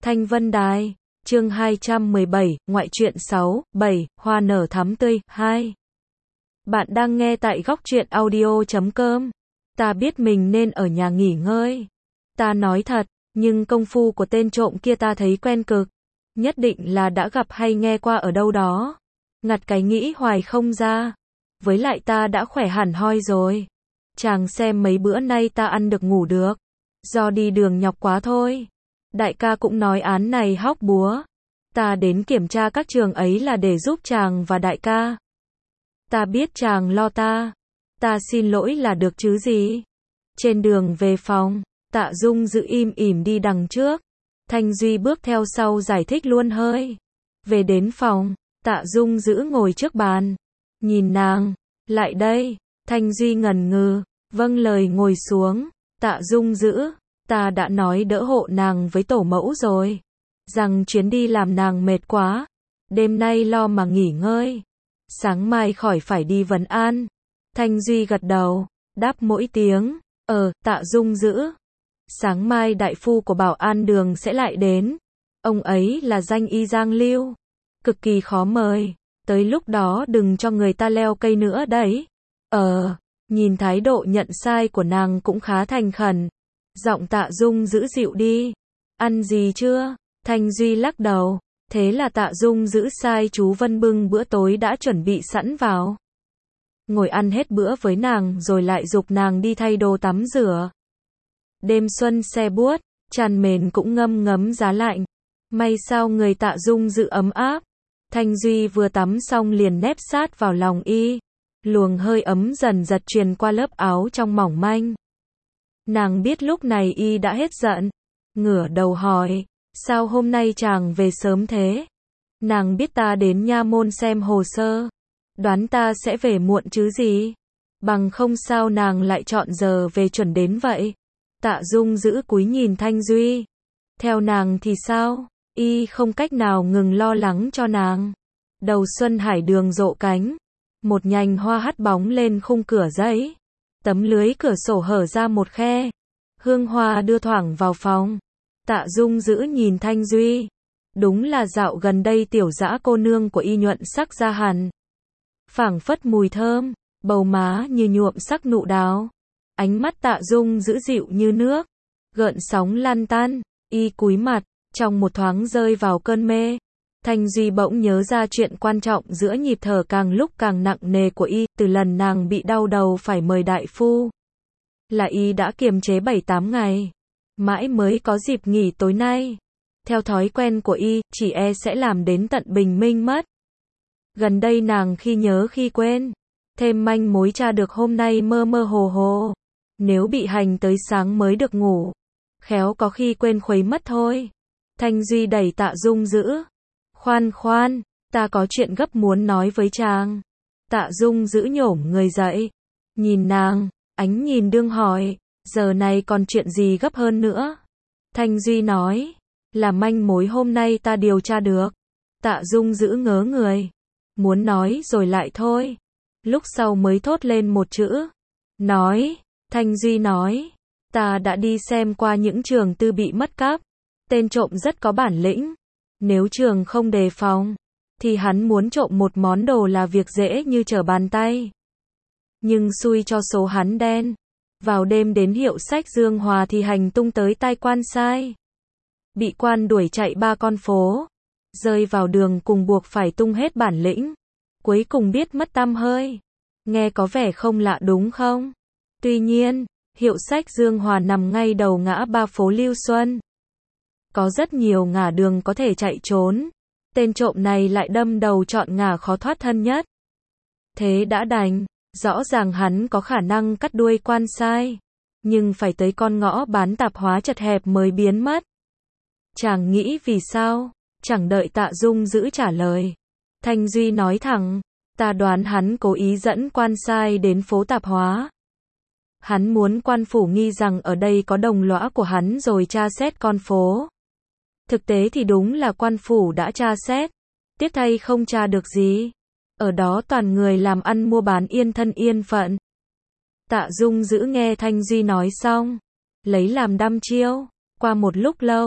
Thanh Vân Đài, chương 217, ngoại truyện 6, 7, hoa nở thắm tươi, 2. Bạn đang nghe tại góc truyện audio.com. Ta biết mình nên ở nhà nghỉ ngơi. Ta nói thật, nhưng công phu của tên trộm kia ta thấy quen cực. Nhất định là đã gặp hay nghe qua ở đâu đó. Ngặt cái nghĩ hoài không ra. Với lại ta đã khỏe hẳn hoi rồi. Chàng xem mấy bữa nay ta ăn được ngủ được. Do đi đường nhọc quá thôi. Đại ca cũng nói án này hóc búa. Ta đến kiểm tra các trường ấy là để giúp chàng và đại ca. Ta biết chàng lo ta. Ta xin lỗi là được chứ gì. Trên đường về phòng, Tạ Dung giữ im ỉm đi đằng trước. Thanh Duy bước theo sau giải thích luôn hơi. Về đến phòng, Tạ Dung giữ ngồi trước bàn. Nhìn nàng, lại đây. Thanh Duy ngần ngừ, vâng lời ngồi xuống. Tạ Dung giữ, ta đã nói đỡ hộ nàng với tổ mẫu rồi. Rằng chuyến đi làm nàng mệt quá. Đêm nay lo mà nghỉ ngơi. Sáng mai khỏi phải đi vấn an. Thanh Duy gật đầu, đáp mỗi tiếng. Tạ Dung giữ. Sáng mai đại phu của Bảo An Đường sẽ lại đến. Ông ấy là danh y Giang Lưu. Cực kỳ khó mời. Tới lúc đó đừng cho người ta leo cây nữa đấy. Nhìn thái độ nhận sai của nàng cũng khá thành khẩn. Giọng Tạ Dung giữ dịu đi. Ăn gì chưa? Thanh Duy lắc đầu. Thế là Tạ Dung giữ sai chú Vân bưng bữa tối đã chuẩn bị sẵn vào. Ngồi ăn hết bữa với nàng rồi lại giục nàng đi thay đồ tắm rửa. Đêm xuân se buốt, tràn mền cũng ngâm ngấm giá lạnh. May sao người Tạ Dung giữ ấm áp. Thanh Duy vừa tắm xong liền nép sát vào lòng y. Luồng hơi ấm dần dật truyền qua lớp áo trong mỏng manh. Nàng biết lúc này y đã hết giận. Ngửa đầu hỏi, sao hôm nay chàng về sớm thế? Nàng biết ta đến nha môn xem hồ sơ. Đoán ta sẽ về muộn chứ gì? Bằng không sao nàng lại chọn giờ về chuẩn đến vậy? Tạ Dung giữ cúi nhìn Thanh Duy. Theo nàng thì sao? Y không cách nào ngừng lo lắng cho nàng. Đầu xuân hải đường rộ cánh. Một nhành hoa hắt bóng lên khung cửa giấy. Tấm lưới cửa sổ hở ra một khe. Hương hoa đưa thoảng vào phòng. Tạ Dung giữ nhìn Thanh Duy. Đúng là dạo gần đây tiểu dã cô nương của y nhuận sắc ra hẳn. Phảng phất mùi thơm, bầu má như nhuộm sắc nụ đào. Ánh mắt Tạ Dung giữ dịu như nước. Gợn sóng lan tan, y cúi mặt, trong một thoáng rơi vào cơn mê. Thanh Duy bỗng nhớ ra chuyện quan trọng giữa nhịp thở càng lúc càng nặng nề của y, từ lần nàng bị đau đầu phải mời đại phu. Là y đã kiềm chế 7-8 ngày. Mãi mới có dịp nghỉ tối nay. Theo thói quen của y, chỉ e sẽ làm đến tận bình minh mất. Gần đây nàng khi nhớ khi quên. Thêm manh mối tra được hôm nay mơ mơ hồ hồ. Nếu bị hành tới sáng mới được ngủ. Khéo có khi quên khuấy mất thôi. Thanh Duy đẩy Tạ Dung giữ. Khoan, ta có chuyện gấp muốn nói với chàng. Tạ Dung giữ nhổm người dậy. Nhìn nàng, ánh nhìn đương hỏi. Giờ này còn chuyện gì gấp hơn nữa? Thanh Duy nói. Là manh mối hôm nay ta điều tra được. Tạ Dung giữ ngớ người. Muốn nói rồi lại thôi. Lúc sau mới thốt lên một chữ. Nói. Thanh Duy nói. Ta đã đi xem qua những trường tư bị mất cắp. Tên trộm rất có bản lĩnh. Nếu trường không đề phòng, thì hắn muốn trộm một món đồ là việc dễ như trở bàn tay. Nhưng xui cho số hắn đen. Vào đêm đến hiệu sách Dương Hòa thì hành tung tới tai quan sai. Bị quan đuổi chạy 3 con phố. Rơi vào đường cùng buộc phải tung hết bản lĩnh. Cuối cùng biết mất tăm hơi. Nghe có vẻ không lạ đúng không? Tuy nhiên, hiệu sách Dương Hòa nằm ngay đầu ngã ba phố Lưu Xuân. Có rất nhiều ngả đường có thể chạy trốn. Tên trộm này lại đâm đầu chọn ngả khó thoát thân nhất. Thế đã đành. Rõ ràng hắn có khả năng cắt đuôi quan sai. Nhưng phải tới con ngõ bán tạp hóa chật hẹp mới biến mất. Chàng nghĩ vì sao? Chẳng đợi Tạ Dung giữ trả lời. Thanh Duy nói thẳng. Ta đoán hắn cố ý dẫn quan sai đến phố tạp hóa. Hắn muốn quan phủ nghi rằng ở đây có đồng lõa của hắn rồi tra xét con phố. Thực tế thì đúng là quan phủ đã tra xét. Tiếc thay không tra được gì. Ở đó toàn người làm ăn mua bán yên thân yên phận. Tạ Dung giữ nghe Thanh Duy nói xong. Lấy làm đăm chiêu. Qua một lúc lâu,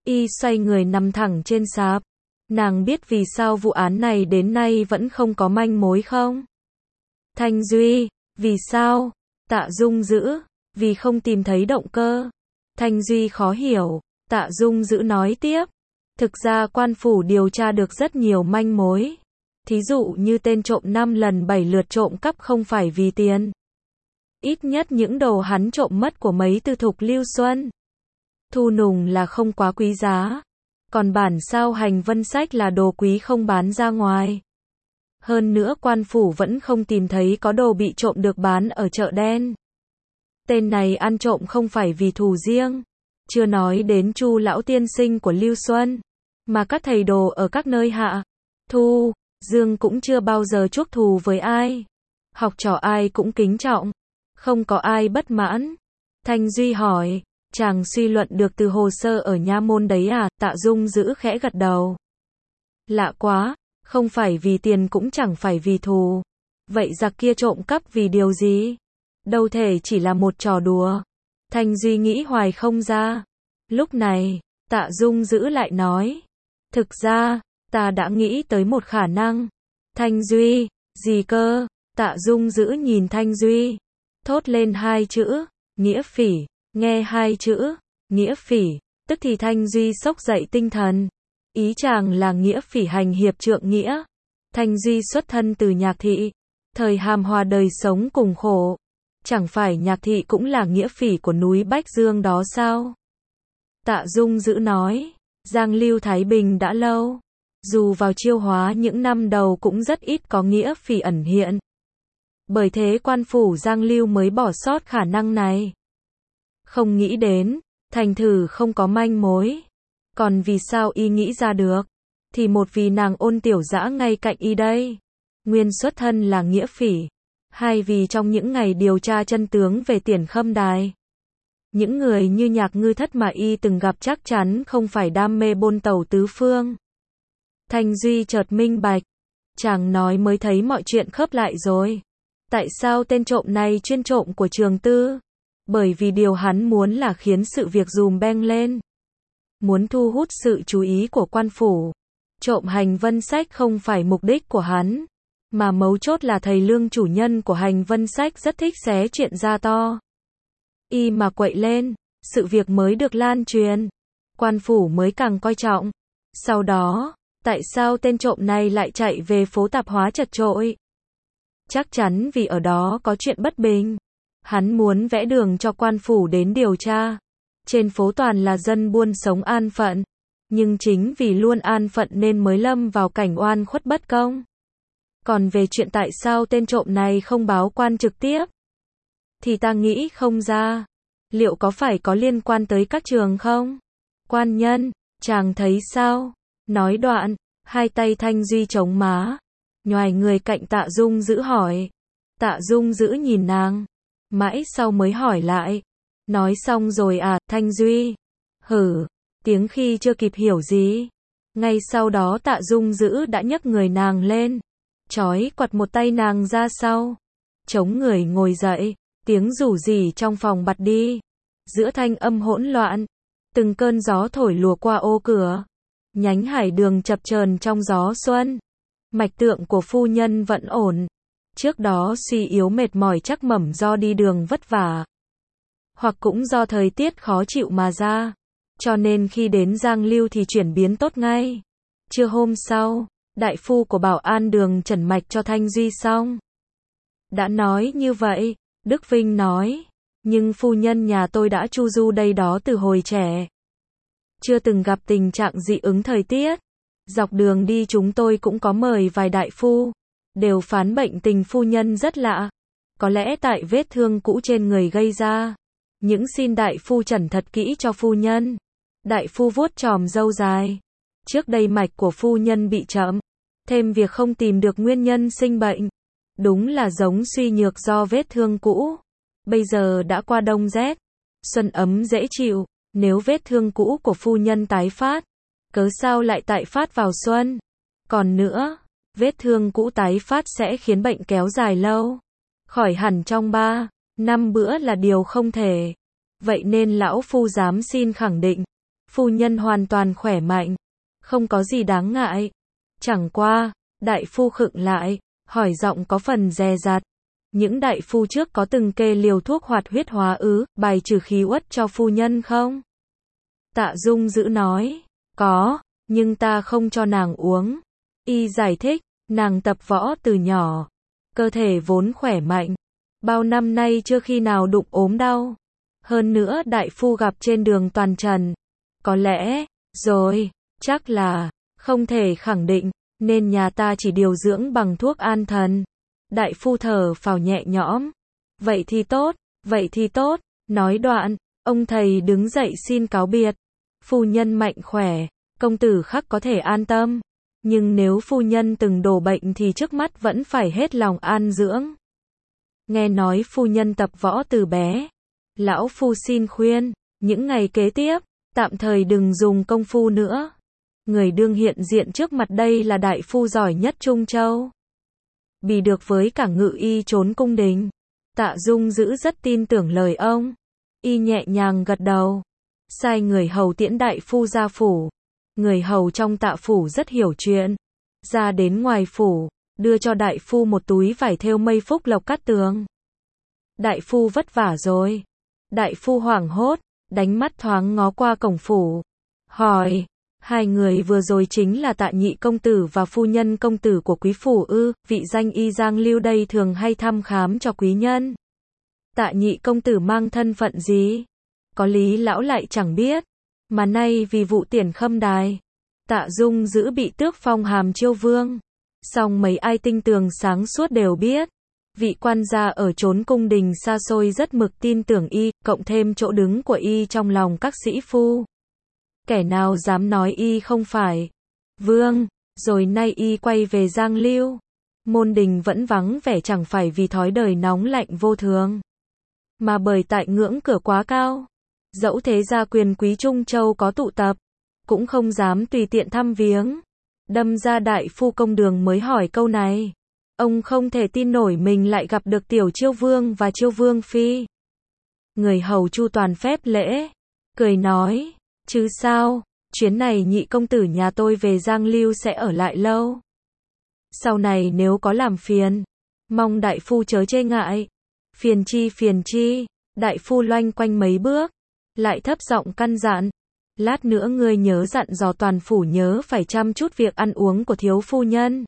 Y xoay người nằm thẳng trên sạp. Nàng biết vì sao vụ án này đến nay vẫn không có manh mối không? Thanh Duy, vì sao? Tạ Dung Dữ, vì không tìm thấy động cơ. Thanh Duy khó hiểu, Tạ Dung Dữ nói tiếp. Thực ra quan phủ điều tra được rất nhiều manh mối. Thí dụ như tên trộm 5 lần 7 lượt trộm cắp không phải vì tiền. Ít nhất những đồ hắn trộm mất của mấy tư thục Lưu Xuân. Thu Nùng là không quá quý giá. Còn bản sao hành vân sách là đồ quý không bán ra ngoài. Hơn nữa quan phủ vẫn không tìm thấy có đồ bị trộm được bán ở chợ đen. Tên này ăn trộm không phải vì thù riêng. Chưa nói đến Chu lão tiên sinh của Lưu Xuân. Mà các thầy đồ ở các nơi Hạ, Thu, Dương cũng chưa bao giờ chuốc thù với ai. Học trò ai cũng kính trọng. Không có ai bất mãn. Thanh Duy hỏi, chàng suy luận được từ hồ sơ ở nha môn đấy à? Tạ Dung Dữ khẽ gật đầu. Lạ quá, không phải vì tiền cũng chẳng phải vì thù. Vậy giặc kia trộm cắp vì điều gì? Đâu thể chỉ là một trò đùa. Thanh Duy nghĩ hoài không ra. Lúc này, Tạ Dung Dữ lại nói. Thực ra, ta đã nghĩ tới một khả năng. Thanh Duy, gì cơ? Tạ Dung Dữ nhìn Thanh Duy. Thốt lên hai chữ, nghĩa phỉ. Nghe hai chữ, nghĩa phỉ, tức thì Thanh Duy xốc dậy tinh thần. Ý chàng là nghĩa phỉ hành hiệp trượng nghĩa. Thanh Duy xuất thân từ Nhạc Thị. Thời hàm hòa đời sống cùng khổ. Chẳng phải Nhạc Thị cũng là nghĩa phỉ của núi Bách Dương đó sao? Tạ Dung Dữ nói, Giang Lưu Thái Bình đã lâu. Dù vào Chiêu Hóa những năm đầu cũng rất ít có nghĩa phỉ ẩn hiện. Bởi thế quan phủ Giang Lưu mới bỏ sót khả năng này. Không nghĩ đến, thành thử không có manh mối. Còn vì sao y nghĩ ra được? Thì một vì nàng Ôn Tiểu Dã ngay cạnh y đây. Nguyên xuất thân là nghĩa phỉ. Hai vì trong những ngày điều tra chân tướng về Tiền Khâm Đài. Những người như Nhạc Ngư Thất mà y từng gặp chắc chắn không phải đam mê bôn tàu tứ phương. Thanh Duy chợt minh bạch. Chàng nói mới thấy mọi chuyện khớp lại rồi. Tại sao tên trộm này chuyên trộm của Trường Tư? Bởi vì điều hắn muốn là khiến sự việc dùm beng lên. Muốn thu hút sự chú ý của quan phủ. Trộm hành vân sách không phải mục đích của hắn. Mà mấu chốt là thầy Lương chủ nhân của hành vân sách rất thích xé chuyện ra to. Y mà quậy lên, sự việc mới được lan truyền. Quan phủ mới càng coi trọng. Sau đó, tại sao tên trộm này lại chạy về phố tạp hóa chật chội? Chắc chắn vì ở đó có chuyện bất bình. Hắn muốn vẽ đường cho quan phủ đến điều tra. Trên phố toàn là dân buôn sống an phận. Nhưng chính vì luôn an phận nên mới lâm vào cảnh oan khuất bất công. Còn về chuyện tại sao tên trộm này không báo quan trực tiếp, thì ta nghĩ không ra. Liệu có phải có liên quan tới các trường không? Quan nhân, chàng thấy sao? Nói đoạn, hai tay Thanh Duy chống má. Nhoài người cạnh Tạ Dung Dữ hỏi. Tạ Dung Dữ nhìn nàng. Mãi sau mới hỏi lại. Nói xong rồi à, Thanh Duy? Hử, tiếng khi chưa kịp hiểu gì. Ngay sau đó Tạ Dung Dữ đã nhấc người nàng lên. Chói quặt một tay nàng ra sau. Chống người ngồi dậy. Tiếng rủ rỉ trong phòng bật đi. Giữa thanh âm hỗn loạn. Từng cơn gió thổi lùa qua ô cửa. Nhánh hải đường chập chờn trong gió xuân. Mạch tượng của phu nhân vẫn ổn. Trước đó suy yếu mệt mỏi chắc mẩm do đi đường vất vả. Hoặc cũng do thời tiết khó chịu mà ra. Cho nên khi đến Giang Lưu thì chuyển biến tốt ngay. Trưa hôm sau, đại phu của Bảo An Đường trần mạch cho Thanh Duy xong. Đã nói như vậy, Đức Vinh nói. Nhưng phu nhân nhà tôi đã chu du đây đó từ hồi trẻ. Chưa từng gặp tình trạng dị ứng thời tiết. Dọc đường đi chúng tôi cũng có mời vài đại phu. Đều phán bệnh tình phu nhân rất lạ. Có lẽ tại vết thương cũ trên người gây ra. Những xin đại phu chẩn thật kỹ cho phu nhân. Đại phu vuốt chòm râu dài. Trước đây mạch của phu nhân bị chậm. Thêm việc không tìm được nguyên nhân sinh bệnh. Đúng là giống suy nhược do vết thương cũ. Bây giờ đã qua đông rét. Xuân ấm dễ chịu. Nếu vết thương cũ của phu nhân tái phát, cớ sao lại tại phát vào xuân? Còn nữa, vết thương cũ tái phát sẽ khiến bệnh kéo dài lâu. Khỏi hẳn trong 3, 5 bữa là điều không thể. Vậy nên lão phu dám xin khẳng định, Phu nhân hoàn toàn khỏe mạnh. Không có gì đáng ngại. Chẳng qua, đại phu khựng lại, hỏi giọng có phần dè dặt. Những đại phu trước có từng kê liều thuốc hoạt huyết hóa ứ, bài trừ khí uất cho phu nhân không? Tạ Dung Dữ nói, có, nhưng ta không cho nàng uống. Y giải thích, nàng tập võ từ nhỏ, cơ thể vốn khỏe mạnh, bao năm nay chưa khi nào đụng ốm đau. Hơn nữa đại phu gặp trên đường toàn trần. Có lẽ, rồi, chắc là, không thể khẳng định, nên nhà ta chỉ điều dưỡng bằng thuốc an thần. Đại phu thở phào nhẹ nhõm. Vậy thì tốt, nói đoạn, ông thầy đứng dậy xin cáo biệt. Phu nhân mạnh khỏe, công tử khắc có thể an tâm. Nhưng nếu phu nhân từng đổ bệnh thì trước mắt vẫn phải hết lòng an dưỡng. Nghe nói phu nhân tập võ từ bé. Lão phu xin khuyên, những ngày kế tiếp, tạm thời đừng dùng công phu nữa. Người đương hiện diện trước mặt đây là đại phu giỏi nhất Trung Châu. Bì được với cả ngự y trốn cung đình. Tạ Dung Dữ rất tin tưởng lời ông. Y nhẹ nhàng gật đầu. Sai người hầu tiễn đại phu ra phủ. Người hầu trong Tạ phủ rất hiểu chuyện. Ra đến ngoài phủ, đưa cho đại phu một túi vải thêu mây phúc lộc cát tường. Đại phu vất vả rồi. Đại phu hoảng hốt, đánh mắt thoáng ngó qua cổng phủ. Hỏi, hai người vừa rồi chính là Tạ nhị công tử và phu nhân công tử của quý phủ ư? Vị danh y Giang Lưu đây thường hay thăm khám cho quý nhân. Tạ nhị công tử mang thân phận gì? Có lý lão lại chẳng biết. Mà nay vì vụ Tiền Khâm Đài, Tạ Dung Dữ bị tước phong hàm chiêu vương. Song mấy ai tinh tường sáng suốt đều biết. Vị quan gia ở chốn cung đình xa xôi rất mực tin tưởng y, cộng thêm chỗ đứng của y trong lòng các sĩ phu. Kẻ nào dám nói y không phải vương, rồi nay y quay về Giang Lưu. Môn đình vẫn vắng vẻ chẳng phải vì thói đời nóng lạnh vô thường, mà bởi tại ngưỡng cửa quá cao. Dẫu thế gia quyền quý Trung Châu có tụ tập, cũng không dám tùy tiện thăm viếng. Đâm ra đại phu công đường mới hỏi câu này. Ông không thể tin nổi mình lại gặp được tiểu chiêu vương và chiêu vương phi. Người hầu chu toàn phép lễ, cười nói, chứ sao, chuyến này nhị công tử nhà tôi về Giang Lưu sẽ ở lại lâu. Sau này nếu có làm phiền, mong đại phu chớ chê ngại. Phiền chi, đại phu loanh quanh mấy bước, lại thấp giọng căn dặn. Lát nữa ngươi nhớ dặn dò toàn phủ nhớ phải chăm chút việc ăn uống của thiếu phu nhân.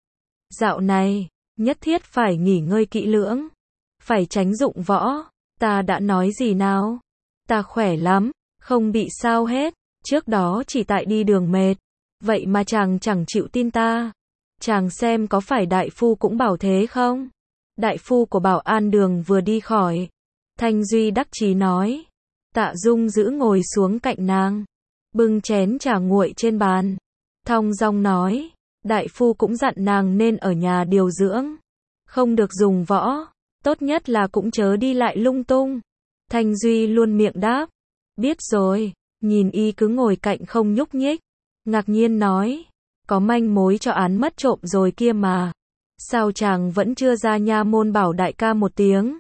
Dạo này, nhất thiết phải nghỉ ngơi kỹ lưỡng, phải tránh dụng võ. Ta đã nói gì nào? Ta khỏe lắm, không bị sao hết, trước đó chỉ tại đi đường mệt. Vậy mà chàng chẳng chịu tin ta. Chàng xem có phải đại phu cũng bảo thế không? Đại phu của Bảo An Đường vừa đi khỏi. Thanh Duy đắc chí nói. Tạ Dung Dữ ngồi xuống cạnh nàng, bưng chén trà nguội trên bàn, thong dong nói, đại phu cũng dặn nàng nên ở nhà điều dưỡng, không được dùng võ, tốt nhất là cũng chớ đi lại lung tung. Thanh Duy luôn miệng đáp, biết rồi. Nhìn y cứ ngồi cạnh không nhúc nhích, ngạc nhiên nói, có manh mối cho án mất trộm rồi kia mà, sao chàng vẫn chưa ra nha môn bảo đại ca một tiếng?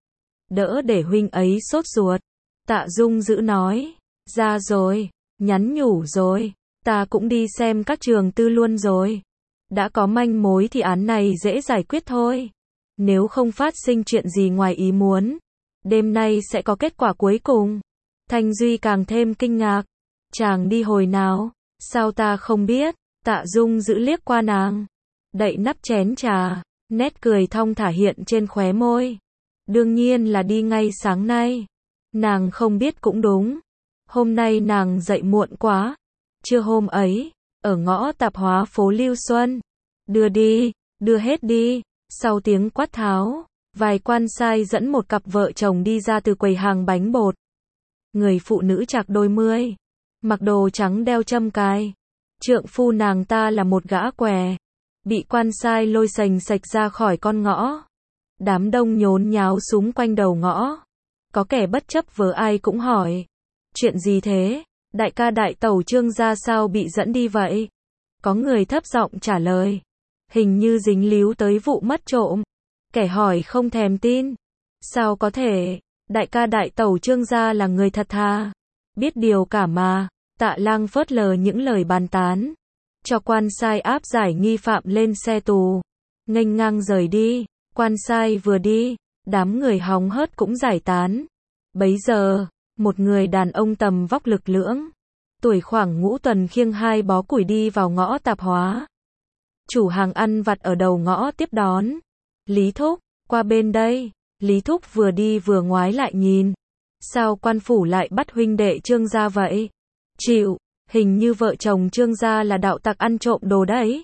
Đỡ để huynh ấy sốt ruột. Tạ Dung Dữ nói, ra rồi, nhắn nhủ rồi, ta cũng đi xem các trường tư luôn rồi. Đã có manh mối thì án này dễ giải quyết thôi. Nếu không phát sinh chuyện gì ngoài ý muốn, đêm nay sẽ có kết quả cuối cùng. Thanh Duy càng thêm kinh ngạc. Chàng đi hồi nào? Sao ta không biết? Tạ Dung Dữ liếc qua nàng, đậy nắp chén trà, nét cười thong thả hiện trên khóe môi. Đương nhiên là đi ngay sáng nay. Nàng không biết cũng đúng. Hôm nay nàng dậy muộn quá. Trưa hôm ấy, ở ngõ tạp hóa phố Lưu Xuân. Đưa hết đi. Sau tiếng quát tháo, vài quan sai dẫn một cặp vợ chồng đi ra từ quầy hàng bánh bột. Người phụ nữ chạc đôi mươi, mặc đồ trắng đeo châm cài. Trượng phu nàng ta là một gã què, bị quan sai lôi sành sạch ra khỏi con ngõ. Đám đông nhốn nháo xúm quanh đầu ngõ. Có kẻ bất chấp vờ ai cũng hỏi, chuyện gì thế? Đại ca đại tẩu Trương gia sao bị dẫn đi vậy? Có người thấp giọng trả lời, hình như dính líu tới vụ mất trộm. Kẻ hỏi không thèm tin, sao có thể? Đại ca đại tẩu Trương gia là người thật thà, biết điều cả mà. Tạ Lang phớt lờ những lời bàn tán, cho quan sai áp giải nghi phạm lên xe tù, nghênh ngang rời đi. Quan sai vừa đi, đám người hóng hớt cũng giải tán. Bấy giờ, một người đàn ông tầm vóc lực lưỡng, tuổi khoảng ngũ tuần khiêng 2 bó củi đi vào ngõ tạp hóa. Chủ hàng ăn vặt ở đầu ngõ tiếp đón. Lý thúc, qua bên đây. Lý thúc vừa đi vừa ngoái lại nhìn. Sao quan phủ lại bắt huynh đệ Trương gia vậy? Chịu, hình như vợ chồng Trương gia là đạo tặc ăn trộm đồ đấy.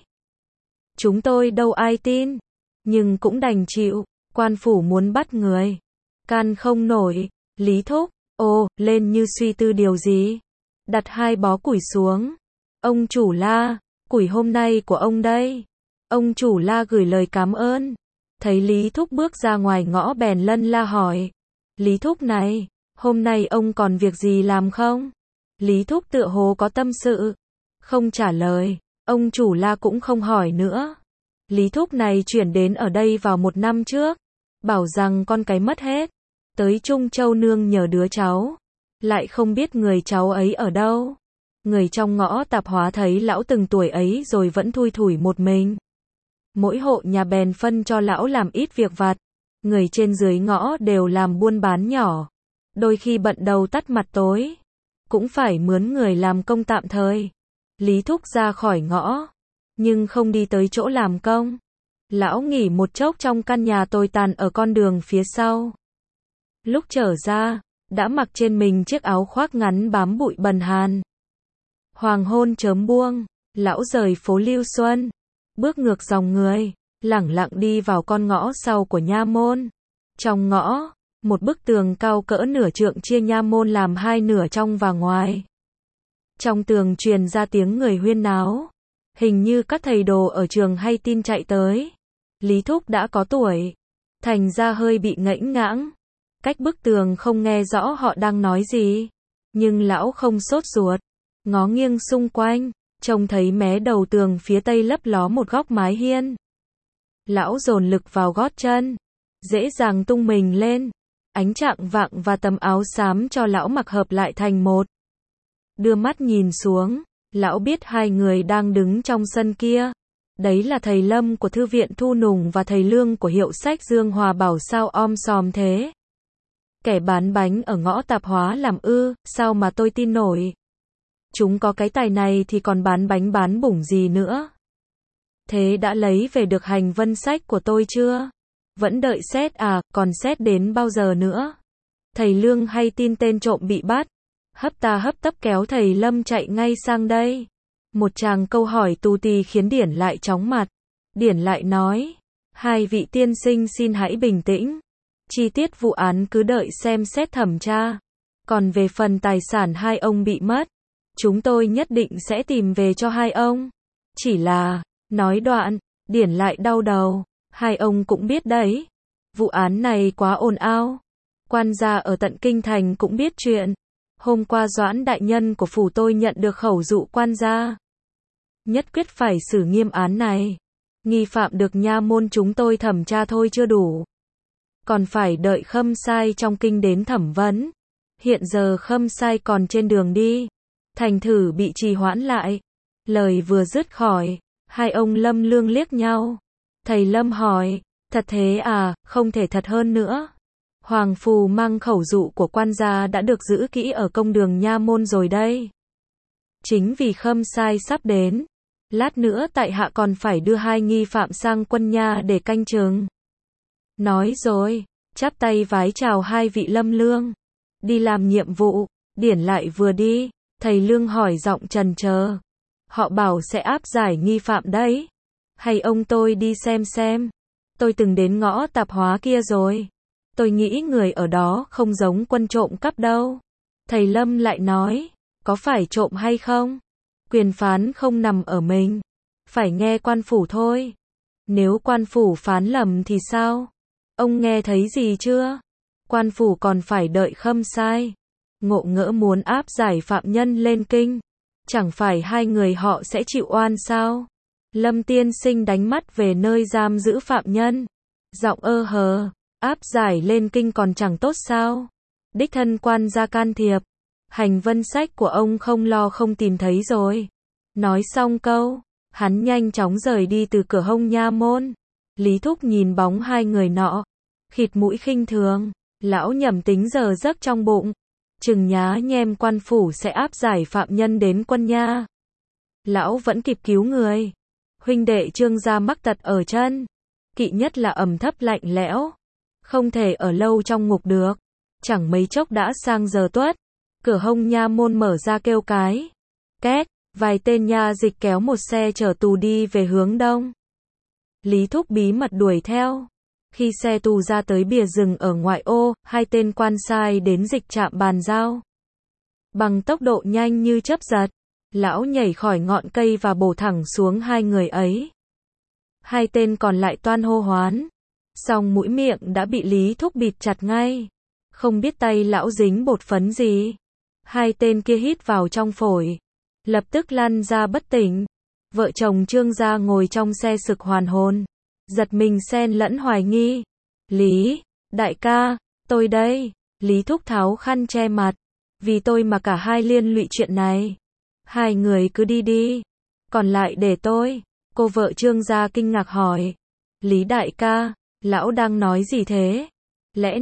Chúng tôi đâu ai tin, nhưng cũng đành chịu, quan phủ muốn bắt người. Can không nổi. Lý thúc, lên như suy tư điều gì. Đặt 2 bó củi xuống. Ông chủ La, củi hôm nay của ông đây. Ông chủ La gửi lời cảm ơn. Thấy Lý thúc bước ra ngoài ngõ bèn lân la hỏi. Lý thúc này, hôm nay ông còn việc gì làm không? Lý thúc tựa hồ có tâm sự. Không trả lời, ông chủ La cũng không hỏi nữa. Lý thúc này chuyển đến ở đây vào 1 năm trước. Bảo rằng con cái mất hết. Tới Trung Châu nương nhờ đứa cháu. Lại không biết người cháu ấy ở đâu. Người trong ngõ tạp hóa thấy lão từng tuổi ấy rồi vẫn thui thủi một mình. Mỗi hộ nhà bèn phân cho lão làm ít việc vặt. Người trên dưới ngõ đều làm buôn bán nhỏ. Đôi khi bận đầu tắt mặt tối. Cũng phải mướn người làm công tạm thời. Lý thúc ra khỏi ngõ. Nhưng không đi tới chỗ làm công. Lão nghỉ một chốc trong căn nhà tồi tàn ở con đường phía sau. Lúc trở ra, đã mặc trên mình chiếc áo khoác ngắn bám bụi bần hàn. Hoàng hôn chớm buông, lão rời phố Lưu Xuân, bước ngược dòng người, lẳng lặng đi vào con ngõ sau của nha môn. Trong ngõ, một bức tường cao cỡ nửa trượng chia nha môn làm 2 nửa trong và ngoài. Trong tường truyền ra tiếng người huyên náo, hình như các thầy đồ ở trường hay tin chạy tới. Lý thúc đã có tuổi, thành ra hơi bị ngẫnh ngãng. Cách bức tường không nghe rõ họ đang nói gì, nhưng lão không sốt ruột, ngó nghiêng xung quanh, trông thấy mé đầu tường phía tây lấp ló một góc mái hiên. Lão dồn lực vào gót chân, dễ dàng tung mình lên, ánh trạng vạng và tấm áo xám cho lão mặc hợp lại thành một. Đưa mắt nhìn xuống, lão biết 2 người đang đứng trong sân kia. Đấy là thầy Lâm của thư viện Thu Nùng và thầy Lương của hiệu sách Dương Hòa Bảo. Sao om sòm thế? Kẻ bán bánh ở ngõ tạp hóa làm ư, sao mà tôi tin nổi. Chúng có cái tài này thì còn bán bánh bán bủng gì nữa. Thế đã lấy về được hành vân sách của tôi chưa? Vẫn đợi xét à, còn xét đến bao giờ nữa? Thầy Lương hay tin tên trộm bị bắt? Hấp ta hấp tấp kéo thầy Lâm chạy ngay sang đây. Một tràng câu hỏi tù tì khiến Điển lại chóng mặt. Điển lại nói, 2 vị tiên sinh xin hãy bình tĩnh. Chi tiết vụ án cứ đợi xem xét thẩm tra. Còn về phần tài sản 2 ông bị mất, chúng tôi nhất định sẽ tìm về cho 2 ông. Chỉ là, nói đoạn, Điển lại đau đầu. 2 ông cũng biết đấy. Vụ án này quá ồn ào. Quan gia ở tận kinh thành cũng biết chuyện. Hôm qua Doãn đại nhân của phủ tôi nhận được khẩu dụ quan gia. Nhất quyết phải xử nghiêm án này. Nghi phạm được nha môn chúng tôi thẩm tra thôi chưa đủ. Còn phải đợi Khâm Sai trong kinh đến thẩm vấn. Hiện giờ Khâm Sai còn trên đường đi. Thành thử bị trì hoãn lại. Lời vừa dứt khỏi, 2 ông Lâm Lương liếc nhau. Thầy Lâm hỏi, thật thế à, không thể thật hơn nữa. Hoàng phù mang khẩu dụ của quan gia đã được giữ kỹ ở công đường nha môn rồi đây. Chính vì Khâm Sai sắp đến. Lát nữa tại hạ còn phải đưa 2 nghi phạm sang quân nha để canh chừng. Nói rồi, chắp tay vái chào 2 vị Lâm Lương. Đi làm nhiệm vụ, Điển lại vừa đi, thầy Lương hỏi giọng trần chờ. Họ bảo sẽ áp giải nghi phạm đấy. Hay ông tôi đi xem. Tôi từng đến ngõ tạp hóa kia rồi. Tôi nghĩ người ở đó không giống quân trộm cắp đâu. Thầy Lâm lại nói, có phải trộm hay không? Quyền phán không nằm ở mình. Phải nghe quan phủ thôi. Nếu quan phủ phán lầm thì sao? Ông nghe thấy gì chưa? Quan phủ còn phải đợi Khâm Sai. Ngộ ngỡ muốn áp giải phạm nhân lên kinh. Chẳng phải 2 người họ sẽ chịu oan sao? Lâm tiên sinh đánh mắt về nơi giam giữ phạm nhân. Giọng áp giải lên kinh còn chẳng tốt sao? Đích thân quan gia can thiệp. Hành vân sách của ông không lo không tìm thấy rồi. Nói xong câu, hắn nhanh chóng rời đi từ cửa hông nha môn. Lý Thúc nhìn bóng hai người nọ, khịt mũi khinh thường, lão nhẩm tính giờ giấc trong bụng. Chừng nhá nhem quan phủ sẽ áp giải phạm nhân đến quân nha. Lão vẫn kịp cứu người. Huynh đệ Trương gia mắc tật ở chân. Kỵ nhất là ẩm thấp lạnh lẽo. Không thể ở lâu trong ngục được. Chẳng mấy chốc đã sang giờ tuất. Cửa hông nha môn mở ra kêu cái. Két, vài tên nha dịch kéo một xe chở tù đi về hướng đông. Lý Thúc bí mật đuổi theo. Khi xe tù ra tới bìa rừng ở ngoại ô, hai tên quan sai đến dịch trạm bàn giao. Bằng tốc độ nhanh như chớp giật, lão nhảy khỏi ngọn cây và bổ thẳng xuống hai người ấy. Hai tên còn lại toan hô hoán. Song mũi miệng đã bị Lý Thúc bịt chặt ngay. Không biết tay lão dính bột phấn gì. Hai tên kia hít vào trong phổi. Lập tức lăn ra bất tỉnh. Vợ chồng Trương gia ngồi trong xe sực hoàn hồn. Giật mình xen lẫn hoài nghi. Lý, đại ca, tôi đây. Lý Thúc tháo khăn che mặt. Vì tôi mà cả hai liên lụy chuyện này. Hai người cứ đi đi. Còn lại để tôi. Cô vợ Trương gia kinh ngạc hỏi. Lý đại ca, lão đang nói gì thế? Lẽ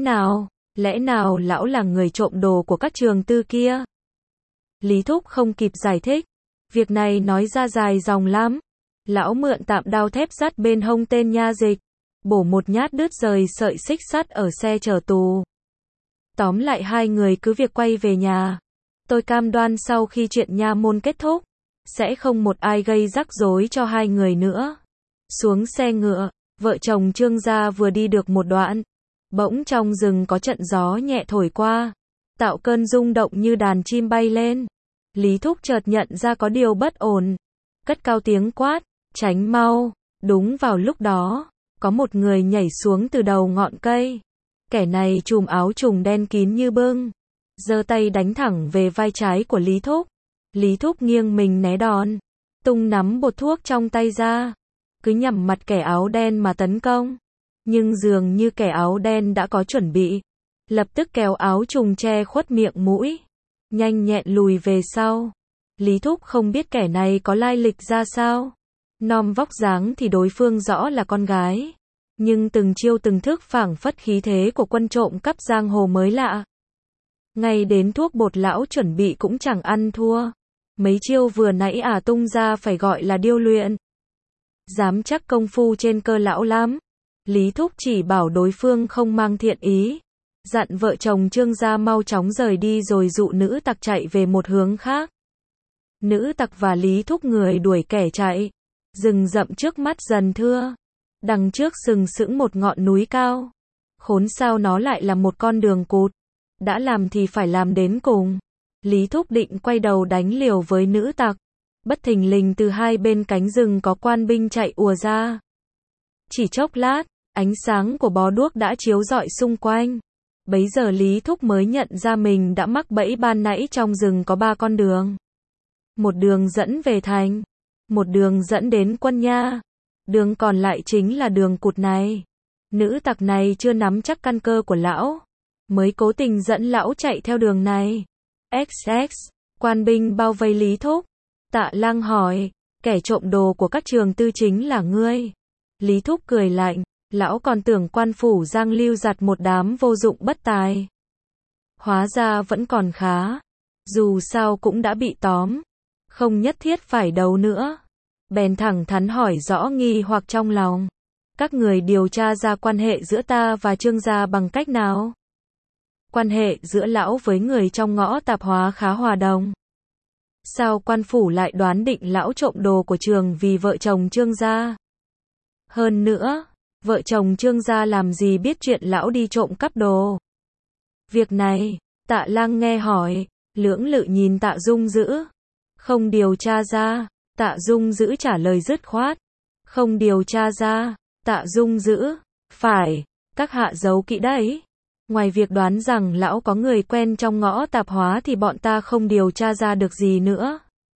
nào lão là người trộm đồ của các trường tư kia? Lý Thúc không kịp giải thích. Việc này nói ra dài dòng lắm. Lão mượn tạm đao thép sắt bên hông tên nha dịch. Bổ một nhát đứt rời sợi xích sắt ở xe chở tù. Tóm lại hai người cứ việc quay về nhà. Tôi cam đoan sau khi chuyện nha môn kết thúc, sẽ không một ai gây rắc rối cho hai người nữa. Xuống xe ngựa, vợ chồng Trương gia vừa đi được một đoạn. Bỗng trong rừng có trận gió nhẹ thổi qua. Tạo cơn rung động như đàn chim bay lên. Lý Thúc chợt nhận ra có điều bất ổn. Cất cao tiếng quát, tránh mau. Đúng vào lúc đó, có một người nhảy xuống từ đầu ngọn cây. Kẻ này trùm áo trùng đen kín như bưng. Giơ tay đánh thẳng về vai trái của Lý Thúc. Lý Thúc nghiêng mình né đòn. Tung nắm bột thuốc trong tay ra. Cứ nhằm mặt kẻ áo đen mà tấn công. Nhưng dường như kẻ áo đen đã có chuẩn bị. Lập tức kéo áo trùng che khuất miệng mũi. Nhanh nhẹn lùi về sau. Lý Thúc không biết kẻ này có lai lịch ra sao. Nom vóc dáng thì đối phương rõ là con gái. Nhưng từng chiêu từng thức phảng phất khí thế của quân trộm cắp giang hồ mới lạ. Ngay đến thuốc bột lão chuẩn bị cũng chẳng ăn thua. Mấy chiêu vừa nãy tung ra phải gọi là điêu luyện. Dám chắc công phu trên cơ lão lắm. Lý Thúc chỉ bảo đối phương không mang thiện ý. Dặn vợ chồng Trương gia mau chóng rời đi rồi dụ nữ tặc chạy về một hướng khác. Nữ tặc và Lý Thúc người đuổi kẻ chạy. Rừng rậm trước mắt dần thưa. Đằng trước sừng sững một ngọn núi cao. Khốn sao nó lại là một con đường cụt. Đã làm thì phải làm đến cùng. Lý Thúc định quay đầu đánh liều với nữ tặc. Bất thình lình từ hai bên cánh rừng có quan binh chạy ùa ra. Chỉ chốc lát, ánh sáng của bó đuốc đã chiếu rọi xung quanh. Bấy giờ Lý Thúc mới nhận ra mình đã mắc bẫy. Ban nãy trong rừng có 3 con đường. Một đường dẫn về thành. Một đường dẫn đến quân nha. Đường còn lại chính là đường cụt này. Nữ tặc này chưa nắm chắc căn cơ của lão. Mới cố tình dẫn lão chạy theo đường này. XX, quan binh bao vây Lý Thúc. Tạ Lang hỏi, kẻ trộm đồ của các trường tư chính là ngươi. Lý Thúc cười lạnh, lão còn tưởng quan phủ Giang Lưu giặt một đám vô dụng bất tài. Hóa ra vẫn còn khá. Dù sao cũng đã bị tóm. Không nhất thiết phải đấu nữa. Bèn thẳng thắn hỏi rõ nghi hoặc trong lòng. Các người điều tra ra quan hệ giữa ta và Trương gia bằng cách nào? Quan hệ giữa lão với người trong ngõ tạp hóa khá hòa đồng. Sao quan phủ lại đoán định lão trộm đồ của trường vì vợ chồng Trương gia? Hơn nữa, vợ chồng Trương gia làm gì biết chuyện lão đi trộm cắp đồ? Việc này, Tạ Lang nghe hỏi, lưỡng lự nhìn Tạ Dung Dữ. Không điều tra ra. Tạ Dung Dữ trả lời dứt khoát. Không điều tra ra. Tạ Dung Dữ, phải, các hạ giấu kỹ đấy. Ngoài việc đoán rằng lão có người quen trong ngõ tạp hóa thì bọn ta không điều tra ra được gì nữa.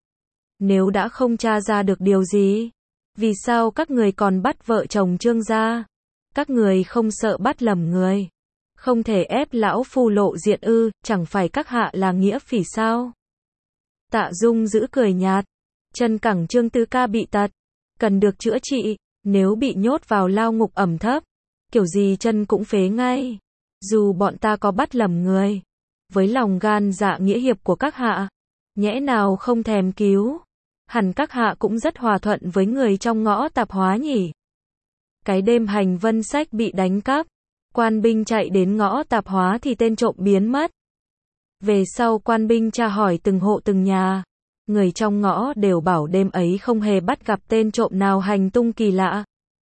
Nếu đã không tra ra được điều gì, vì sao các người còn bắt vợ chồng Trương gia? Các người không sợ bắt lầm người. Không thể ép lão phu lộ diện ư, chẳng phải các hạ là nghĩa phỉ sao? Tạ Dung giữ cười nhạt. Chân cẳng Trương Tứ ca bị tật, cần được chữa trị, nếu bị nhốt vào lao ngục ẩm thấp, kiểu gì chân cũng phế ngay. Dù bọn ta có bắt lầm người, với lòng gan dạ nghĩa hiệp của các hạ, nhẽ nào không thèm cứu. Hẳn các hạ cũng rất hòa thuận với người trong ngõ tạp hóa nhỉ. Cái đêm Hành Vân Sách bị đánh cắp, quan binh chạy đến ngõ tạp hóa thì tên trộm biến mất. Về sau quan binh tra hỏi từng hộ từng nhà, người trong ngõ đều bảo đêm ấy không hề bắt gặp tên trộm nào hành tung kỳ lạ.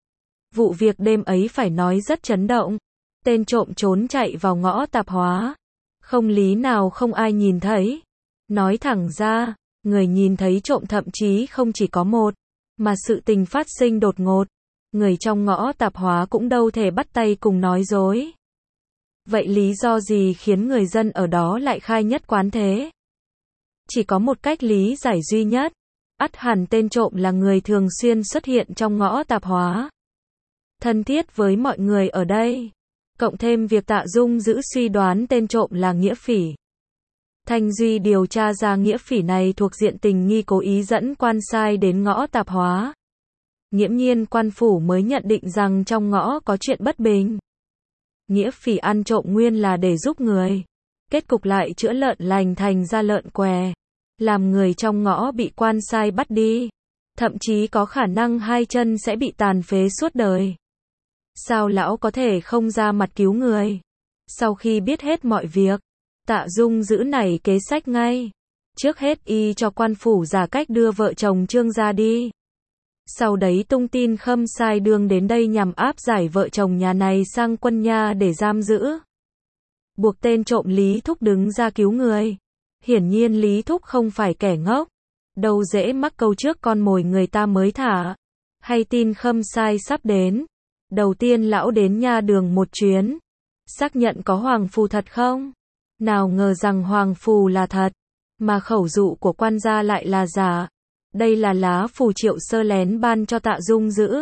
Vụ việc đêm ấy phải nói rất chấn động. Tên trộm trốn chạy vào ngõ tạp hóa, không lý nào không ai nhìn thấy. Nói thẳng ra, người nhìn thấy trộm thậm chí không chỉ có một, mà sự tình phát sinh đột ngột. Người trong ngõ tạp hóa cũng đâu thể bắt tay cùng nói dối. Vậy lý do gì khiến người dân ở đó lại khai nhất quán thế? Chỉ có một cách lý giải duy nhất. Ắt hẳn tên trộm là người thường xuyên xuất hiện trong ngõ tạp hóa, thân thiết với mọi người ở đây. Cộng thêm việc Tạ Dung giữ suy đoán tên trộm là nghĩa phỉ. Thanh Duy điều tra ra nghĩa phỉ này thuộc diện tình nghi cố ý dẫn quan sai đến ngõ tạp hóa. Nghiễm nhiên quan phủ mới nhận định rằng trong ngõ có chuyện bất bình. Nghĩa phỉ ăn trộm nguyên là để giúp người, kết cục lại chữa lợn lành thành ra lợn què, làm người trong ngõ bị quan sai bắt đi, thậm chí có khả năng hai chân sẽ bị tàn phế suốt đời. Sao lão có thể không ra mặt cứu người? Sau khi biết hết mọi việc, Tạ Dung giữ nảy kế sách ngay. Trước hết y cho quan phủ giả cách đưa vợ chồng Trương ra đi. Sau đấy tung tin Khâm Sai Đương đến đây nhằm áp giải vợ chồng nhà này sang Quân Nha để giam giữ. Buộc tên trộm Lý Thúc đứng ra cứu người. Hiển nhiên Lý Thúc không phải kẻ ngốc, đâu dễ mắc câu trước con mồi người ta mới thả. Hay tin Khâm Sai sắp đến, đầu tiên lão đến Nha Đường một chuyến, xác nhận có hoàng phù thật không? Nào ngờ rằng hoàng phù là thật, mà khẩu dụ của quan gia lại là giả. Đây là lá phù Triệu Sơ lén ban cho Tạ Dung giữ.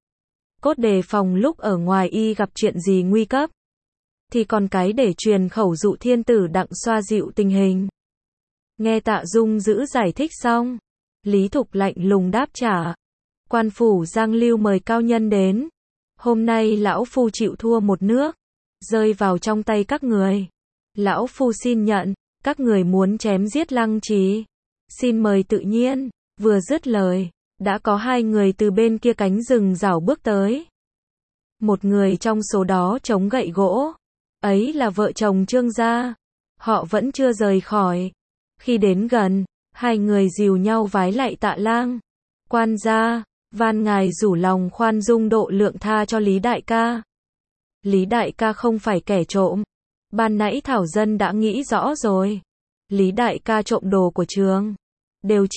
Cốt đề phòng lúc ở ngoài y gặp chuyện gì nguy cấp, thì còn cái để truyền khẩu dụ thiên tử đặng xoa dịu tình hình. Nghe Tạ Dung giữ giải thích xong, Lý Thục lạnh lùng đáp trả. Quan phủ Giang Lưu mời cao nhân đến. Hôm nay lão phu chịu thua một nước, rơi vào trong tay các người. Lão phu xin nhận, các người muốn chém giết Lăng Trì, xin mời tự nhiên. Vừa dứt lời, đã có hai người từ bên kia cánh rừng rảo bước tới. Một người trong số đó chống gậy gỗ, ấy là vợ chồng Trương gia. Họ vẫn chưa rời khỏi. Khi đến gần, hai người dìu nhau vái lạy Tạ lang. Quan gia, van ngài rủ lòng khoan dung độ lượng tha cho Lý đại ca. Lý đại ca không phải kẻ trộm. Ban nãy Thảo Dân đã nghĩ rõ rồi. Lý đại ca trộm đồ của Trương, đều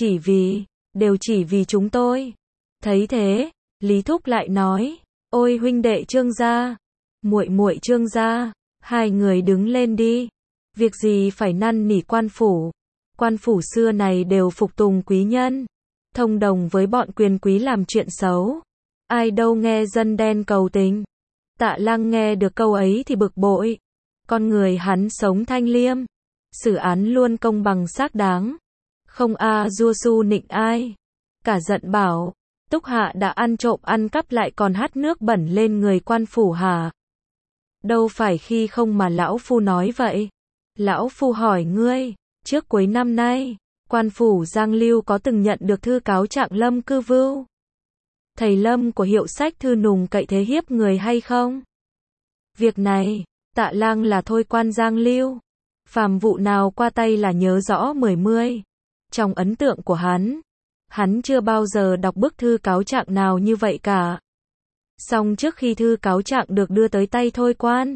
chỉ vì chúng tôi. Thấy thế, Lý Thúc lại nói, ôi huynh đệ Trương gia, muội muội Trương gia, hai người đứng lên đi. Việc gì phải năn nỉ quan phủ. Quan phủ xưa này đều phục tùng quý nhân, thông đồng với bọn quyền quý làm chuyện xấu. Ai đâu nghe dân đen cầu tình. Tạ Lăng nghe được câu ấy thì bực bội. Con người hắn sống thanh liêm, xử án luôn công bằng xác đáng, không dua su nịnh ai. Cả giận bảo, Túc hạ đã ăn trộm ăn cắp lại còn hắt nước bẩn lên người quan phủ hả? Đâu phải khi không mà lão phu nói vậy. Lão phu hỏi ngươi, trước cuối năm nay, quan phủ Giang Lưu có từng nhận được thư cáo trạng Lâm Cư Vưu, thầy Lâm của hiệu sách Thư Nùng cậy thế hiếp người hay không? Việc này, Tạ lang là thôi quan Giang Lưu, phàm vụ nào qua tay là nhớ rõ mười mươi. Trong ấn tượng của hắn chưa bao giờ đọc bức thư cáo trạng nào như vậy cả. Song trước khi thư cáo trạng được đưa tới tay thôi quan,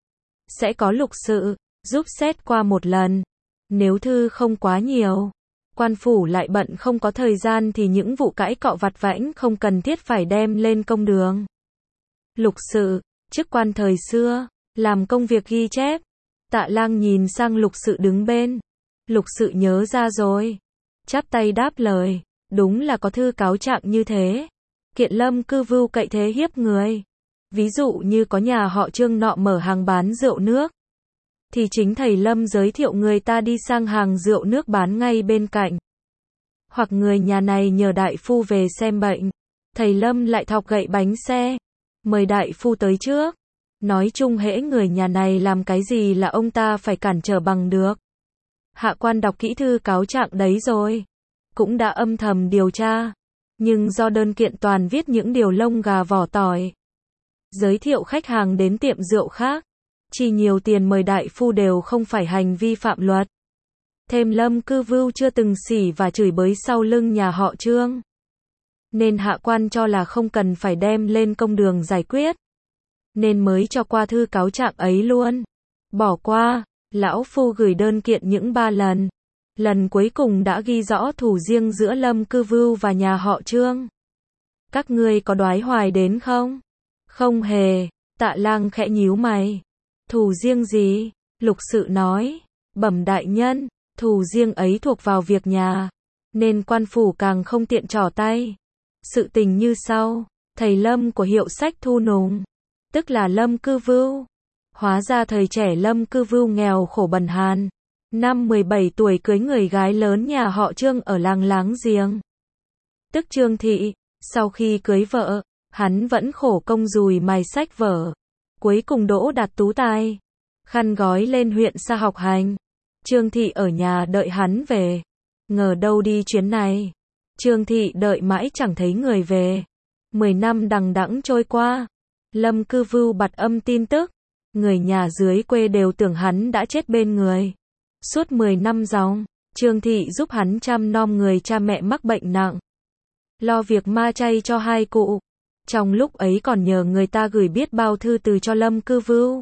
sẽ có lục sự giúp xét qua một lần. Nếu thư không quá nhiều, quan phủ lại bận không có thời gian thì những vụ cãi cọ vặt vãnh không cần thiết phải đem lên công đường. Lục sự, chức quan thời xưa, làm công việc ghi chép. Tạ lang nhìn sang lục sự đứng bên. Lục sự nhớ ra rồi, chắp tay đáp lời, đúng là có thư cáo trạng như thế. Kiện Lâm Cư Vưu cậy thế hiếp người. Ví dụ như có nhà họ Trương nọ mở hàng bán rượu nước, thì chính thầy Lâm giới thiệu người ta đi sang hàng rượu nước bán ngay bên cạnh. Hoặc người nhà này nhờ đại phu về xem bệnh, thầy Lâm lại thọc gậy bánh xe, mời đại phu tới trước. Nói chung hễ người nhà này làm cái gì là ông ta phải cản trở bằng được. Hạ quan đọc kỹ thư cáo trạng đấy rồi, cũng đã âm thầm điều tra, nhưng do đơn kiện toàn viết những điều lông gà vỏ tỏi. Giới thiệu khách hàng đến tiệm rượu khác, chi nhiều tiền mời đại phu đều không phải hành vi phạm luật. Thêm Lâm Cư Vưu chưa từng xỉ và chửi bới sau lưng nhà họ Trương, nên hạ quan cho là không cần phải đem lên công đường giải quyết, nên mới cho qua thư cáo trạng ấy luôn. Bỏ qua, lão phu gửi đơn kiện những 3 lần. Lần cuối cùng đã ghi rõ thù riêng giữa Lâm Cư Vưu và nhà họ Trương. Các ngươi có đoái hoài đến không? Không hề, Tạ Lang khẽ nhíu mày. Thù riêng gì? Lục Sự nói, bẩm đại nhân, thù riêng ấy thuộc vào việc nhà, nên quan phủ càng không tiện trỏ tay. Sự tình như sau, thầy Lâm của hiệu sách Thu Nùng, tức là Lâm Cư Vưu. Hóa ra thời trẻ Lâm Cư Vưu nghèo khổ bần hàn. Năm 17 tuổi cưới người gái lớn nhà họ Trương ở làng láng giềng, tức Trương Thị. Sau khi cưới vợ, hắn vẫn khổ công dùi mài sách vở, cuối cùng đỗ đạt tú tài, khăn gói lên huyện xa học hành. Trương Thị ở nhà đợi hắn về. Ngờ đâu đi chuyến này, Trương Thị đợi mãi chẳng thấy người về. 10 năm đằng đẵng trôi qua, Lâm Cư Vưu bặt âm tin tức, người nhà dưới quê đều tưởng hắn đã chết bên người. Suốt 10 năm dòng, Trương Thị giúp hắn chăm nom người cha mẹ mắc bệnh nặng, lo việc ma chay cho hai cụ. Trong lúc ấy còn nhờ người ta gửi biết bao thư từ cho Lâm Cư Vưu,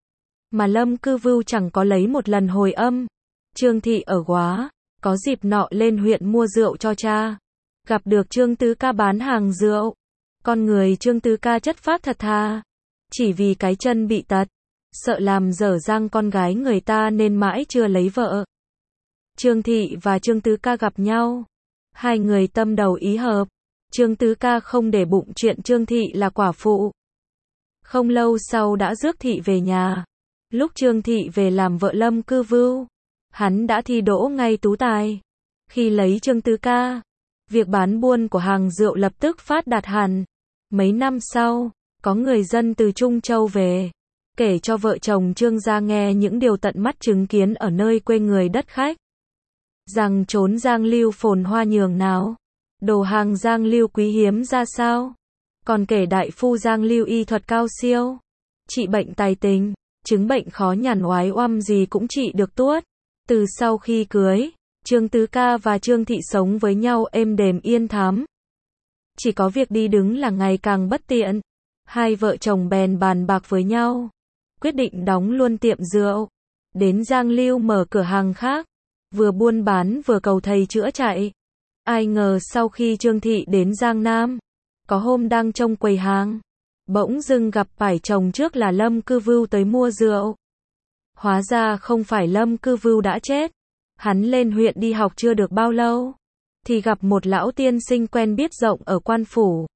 mà Lâm Cư Vưu chẳng có lấy một lần hồi âm. Trương Thị ở Góa, có dịp nọ lên huyện mua rượu cho cha, gặp được Trương Tứ Ca bán hàng rượu. Con người Trương Tứ Ca chất phác thật thà, chỉ vì cái chân bị tật, sợ làm dở dang con gái người ta nên mãi chưa lấy vợ. Trương Thị và Trương Tứ Ca gặp nhau, hai người tâm đầu ý hợp. Trương Tứ Ca không để bụng chuyện Trương Thị là quả phụ. Không lâu sau đã rước Thị về nhà. Lúc Trương Thị về làm vợ Lâm Cư Vưu, hắn đã thi đỗ ngay tú tài. Khi lấy Trương Tứ Ca, việc bán buôn của hàng rượu lập tức phát đạt hẳn. Mấy năm sau, có người dân từ Trung Châu về, kể cho vợ chồng Trương gia nghe những điều tận mắt chứng kiến ở nơi quê người đất khách. Rằng trốn Giang Lưu phồn hoa nhường nào, đồ hàng Giang Lưu quý hiếm ra sao. Còn kể đại phu Giang Lưu y thuật cao siêu, trị bệnh tài tình, chứng bệnh khó nhằn oái oăm gì cũng trị được tuốt. Từ sau khi cưới, Trương Tứ Ca và Trương Thị sống với nhau êm đềm yên thắm. Chỉ có việc đi đứng là ngày càng bất tiện. Hai vợ chồng bèn bàn bạc với nhau, quyết định đóng luôn tiệm rượu, đến Giang Lưu mở cửa hàng khác, vừa buôn bán vừa cầu thầy chữa chạy. Ai ngờ sau khi Trương Thị đến Giang Nam, có hôm đang trông quầy hàng, bỗng dưng gặp phải chồng trước là Lâm Cư Vưu tới mua rượu. Hóa ra không phải Lâm Cư Vưu đã chết, hắn lên huyện đi học chưa được bao lâu, thì gặp một lão tiên sinh quen biết rộng ở quan phủ.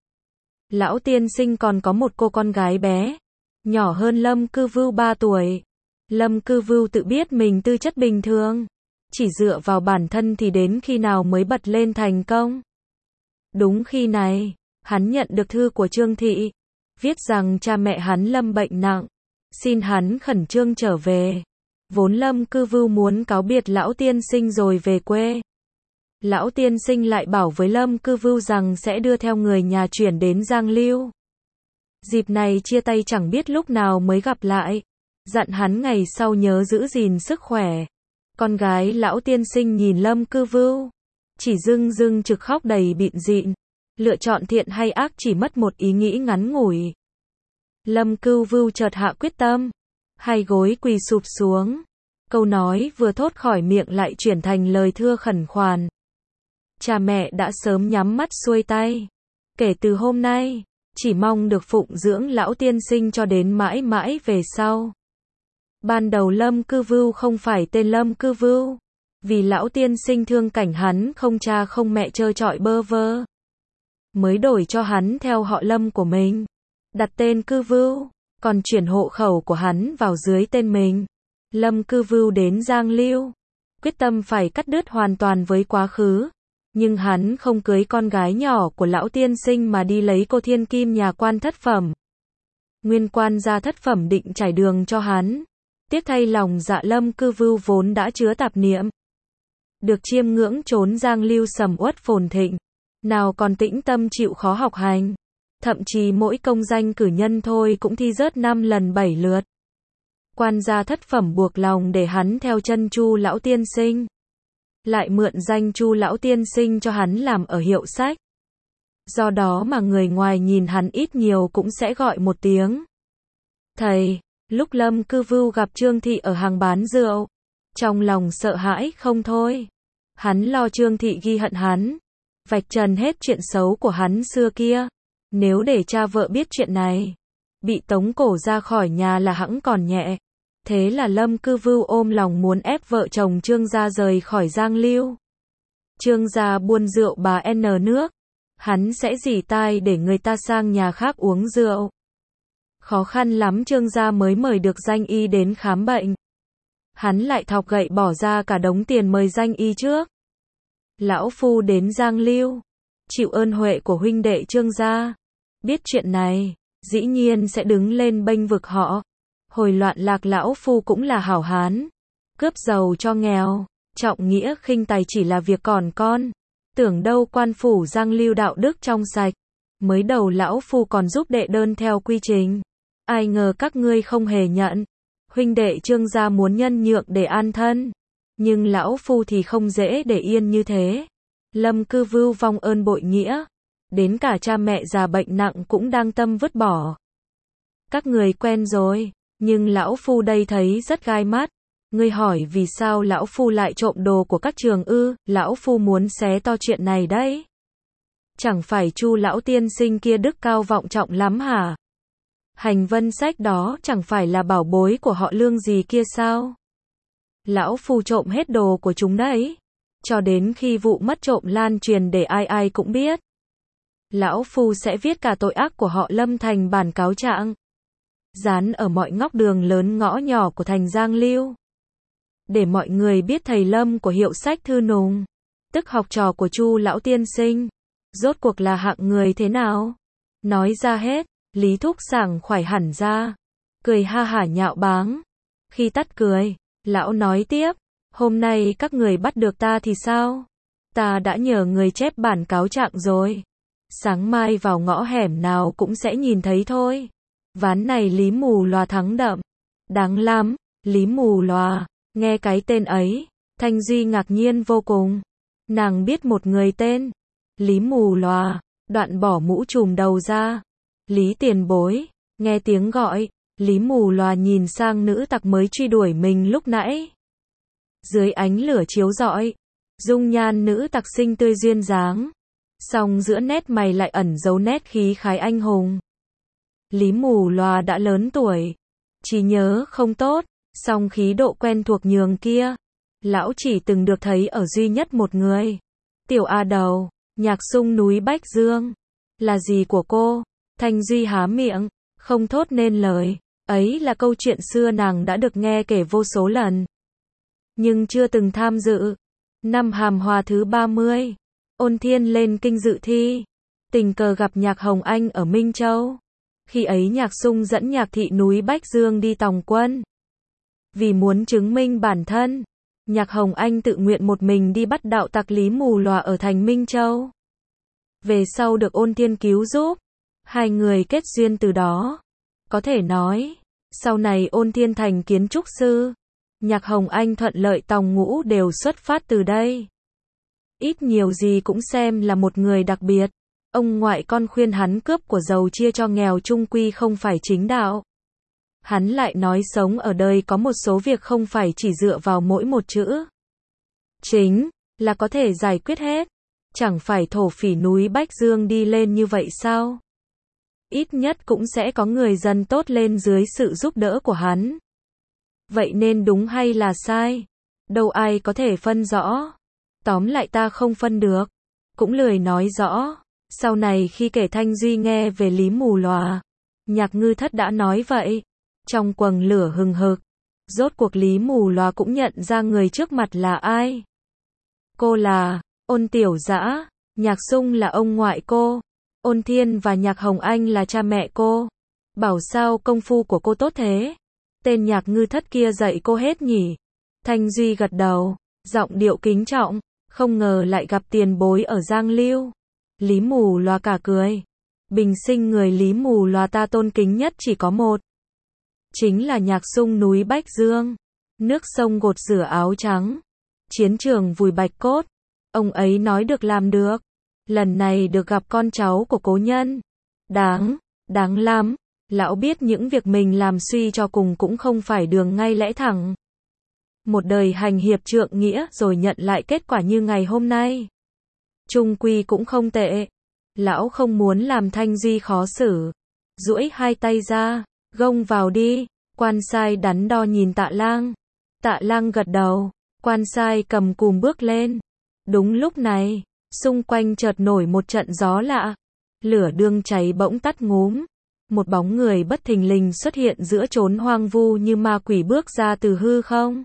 Lão tiên sinh còn có một cô con gái bé, nhỏ hơn Lâm Cư Vưu 3 tuổi. Lâm Cư Vưu tự biết mình tư chất bình thường, chỉ dựa vào bản thân thì đến khi nào mới bật lên thành công. Đúng khi này, hắn nhận được thư của Trương Thị, viết rằng cha mẹ hắn lâm bệnh nặng, xin hắn khẩn trương trở về. Vốn Lâm Cư Vưu muốn cáo biệt lão tiên sinh rồi về quê. Lão tiên sinh lại bảo với Lâm Cư Vưu rằng sẽ đưa theo người nhà chuyển đến Giang Lưu. Dịp này chia tay chẳng biết lúc nào mới gặp lại, dặn hắn ngày sau nhớ giữ gìn sức khỏe. Con gái lão tiên sinh nhìn Lâm Cư Vưu, chỉ rưng rưng trực khóc đầy bịn dịn. Lựa chọn thiện hay ác chỉ mất một ý nghĩ ngắn ngủi. Lâm Cư Vưu chợt hạ quyết tâm, hai gối quỳ sụp xuống. Câu nói vừa thốt khỏi miệng lại chuyển thành lời thưa khẩn khoản. Cha mẹ đã sớm nhắm mắt xuôi tay. Kể từ hôm nay, chỉ mong được phụng dưỡng lão tiên sinh cho đến mãi mãi về sau. Ban đầu Lâm Cư Vưu không phải tên Lâm Cư Vưu, vì lão tiên sinh thương cảnh hắn không cha không mẹ trơ trọi bơ vơ, mới đổi cho hắn theo họ Lâm của mình. đặt tên Cư Vưu, còn chuyển hộ khẩu của hắn vào dưới tên mình. Lâm Cư Vưu đến Giang Lưu, quyết tâm phải cắt đứt hoàn toàn với quá khứ. Nhưng hắn không cưới con gái nhỏ của lão tiên sinh mà đi lấy cô thiên kim nhà quan thất phẩm. Nguyên quan gia thất phẩm định trải đường cho hắn. Tiếc thay lòng dạ Lâm Cư Vưu vốn đã chứa tạp niệm. Được chiêm ngưỡng chốn Giang Lưu sầm uất phồn thịnh. Nào còn tĩnh tâm chịu khó học hành. Thậm chí mỗi công danh cử nhân thôi cũng thi rớt 5 lần 7 lượt. Quan gia thất phẩm buộc lòng để hắn theo chân Chu lão tiên sinh. Lại mượn danh Chu lão tiên sinh cho hắn làm ở hiệu sách. Do đó mà người ngoài nhìn hắn ít nhiều cũng sẽ gọi một tiếng thầy. Lúc Lâm Cư Vưu gặp Trương Thị ở hàng bán rượu, trong lòng sợ hãi không thôi. Hắn lo Trương Thị ghi hận hắn, vạch trần hết chuyện xấu của hắn xưa kia. Nếu để cha vợ biết chuyện này, bị tống cổ ra khỏi nhà là hẵng còn nhẹ. Thế là Lâm Cư Vưu ôm lòng muốn ép vợ chồng Trương gia rời khỏi Giang Lưu. Trương gia buôn rượu bà N nước, hắn sẽ rỉ tai để người ta sang nhà khác uống rượu. Khó khăn lắm Trương gia mới mời được danh y đến khám bệnh. Hắn lại thọc gậy bỏ ra cả đống tiền mời danh y trước. Lão phu đến Giang Lưu, chịu ơn huệ của huynh đệ Trương gia. Biết chuyện này, dĩ nhiên sẽ đứng lên bênh vực họ. Hồi loạn lạc lão phu cũng là hảo hán, cướp giàu cho nghèo, trọng nghĩa khinh tài chỉ là việc còn con. Tưởng đâu quan phủ Giang Lưu đạo đức trong sạch. Mới đầu lão phu còn giúp đệ đơn theo quy trình. Ai ngờ các ngươi không hề nhận. Huynh đệ Trương gia muốn nhân nhượng để an thân. Nhưng lão phu thì không dễ để yên như thế. Lâm Cư Vưu vong ơn bội nghĩa. Đến cả cha mẹ già bệnh nặng cũng đang tâm vứt bỏ. Các người quen rồi. Nhưng lão phu đây thấy rất gai mắt. Ngươi hỏi vì sao lão phu lại trộm đồ của các trường ư? Lão phu muốn xé to chuyện này đấy. Chẳng phải Chu lão tiên sinh kia đức cao vọng trọng lắm hả? Hành vân sách đó chẳng phải là bảo bối của họ Lương gì kia sao? Lão phu trộm hết đồ của chúng đấy. Cho đến khi vụ mất trộm lan truyền để ai ai cũng biết. Lão phu sẽ viết cả tội ác của họ Lâm thành bản cáo trạng. Dán ở mọi ngóc đường lớn ngõ nhỏ của thành Giang Lưu. Để mọi người biết thầy Lâm của hiệu sách Thư Nùng, tức học trò của Chu lão tiên sinh, rốt cuộc là hạng người thế nào. Nói ra hết, Lý Thúc sảng khoái hẳn ra, cười ha hả nhạo báng. Khi tắt cười, lão nói tiếp, hôm nay các người bắt được ta thì sao? Ta đã nhờ người chép bản cáo trạng rồi. Sáng mai vào ngõ hẻm nào cũng sẽ nhìn thấy thôi. Ván này Lý Mù Lòa thắng đậm. Đáng lắm, Lý Mù Lòa. Nghe cái tên ấy, Thanh Duy ngạc nhiên vô cùng. Nàng biết một người tên Lý Mù Lòa. Đoạn bỏ mũ trùm đầu ra. Lý tiền bối. Nghe tiếng gọi, Lý Mù Lòa nhìn sang nữ tặc mới truy đuổi mình lúc nãy. Dưới ánh lửa chiếu rọi, dung nhan nữ tặc xinh tươi duyên dáng. Song giữa nét mày lại ẩn giấu nét khí khái anh hùng. Lý Mù Lòa đã lớn tuổi, trí nhớ không tốt, song khí độ quen thuộc nhường kia, lão chỉ từng được thấy ở duy nhất một người. Tiểu A Đầu, nhạc sung núi Bách Dương, là gì của cô? Thanh Duy há miệng, không thốt nên lời. Ấy là câu chuyện xưa nàng đã được nghe kể vô số lần, nhưng chưa từng tham dự. Năm Hàm Hòa thứ 30, Ôn Thiên lên kinh dự thi, tình cờ gặp Nhạc Hồng Anh ở Minh Châu. Khi ấy Nhạc Sung dẫn Nhạc Thị núi Bách Dương đi tòng quân. Vì muốn chứng minh bản thân, Nhạc Hồng Anh tự nguyện một mình đi bắt đạo tặc Lý Mù Lòa ở thành Minh Châu. Về sau được Ôn Thiên cứu giúp, hai người kết duyên từ đó. Có thể nói, sau này Ôn Thiên thành kiến trúc sư, Nhạc Hồng Anh thuận lợi tòng ngũ đều xuất phát từ đây. Ít nhiều gì cũng xem là một người đặc biệt. Ông ngoại con khuyên hắn cướp của giàu chia cho nghèo chung quy không phải chính đạo. Hắn lại nói sống ở đời có một số việc không phải chỉ dựa vào mỗi một chữ chính là có thể giải quyết hết. Chẳng phải thổ phỉ núi Bách Dương đi lên như vậy sao? Ít nhất cũng sẽ có người dần tốt lên dưới sự giúp đỡ của hắn. Vậy nên đúng hay là sai? Đâu ai có thể phân rõ. Tóm lại ta không phân được, cũng lười nói rõ. Sau này khi kể Thanh Duy nghe về Lý Mù Lòa, Nhạc Ngư Thất đã nói vậy. Trong quầng lửa hừng hực, rốt cuộc Lý Mù Lòa cũng nhận ra người trước mặt là ai. Cô là Ôn Tiểu Dã, Nhạc Sung là ông ngoại cô, Ôn Thiên và Nhạc Hồng Anh là cha mẹ cô. Bảo sao công phu của cô tốt thế? Tên Nhạc Ngư Thất kia dạy cô hết nhỉ? Thanh Duy gật đầu, giọng điệu kính trọng, không ngờ lại gặp tiền bối ở Giang Lưu. Lý Mù Lòa cả cười. Bình sinh người Lý Mù Lòa ta tôn kính nhất chỉ có một. Chính là Nhạc Sung núi Bách Dương. Nước sông gột rửa áo trắng. Chiến trường vùi bạch cốt. Ông ấy nói được làm được. Lần này được gặp con cháu của cố nhân. Đáng lắm. Lão biết những việc mình làm suy cho cùng cũng không phải đường ngay lẽ thẳng. Một đời hành hiệp trượng nghĩa rồi nhận lại kết quả như ngày hôm nay. Trung quy cũng không tệ. Lão không muốn làm Thanh Duy khó xử. Duỗi hai tay ra, gông vào đi. Quan sai đắn đo nhìn Tạ Lang. Tạ Lang gật đầu. Quan sai cầm cùm bước lên. Đúng lúc này, xung quanh chợt nổi một trận gió lạ. Lửa đương cháy bỗng tắt ngúm. Một bóng người bất thình lình xuất hiện giữa chốn hoang vu như ma quỷ bước ra từ hư không.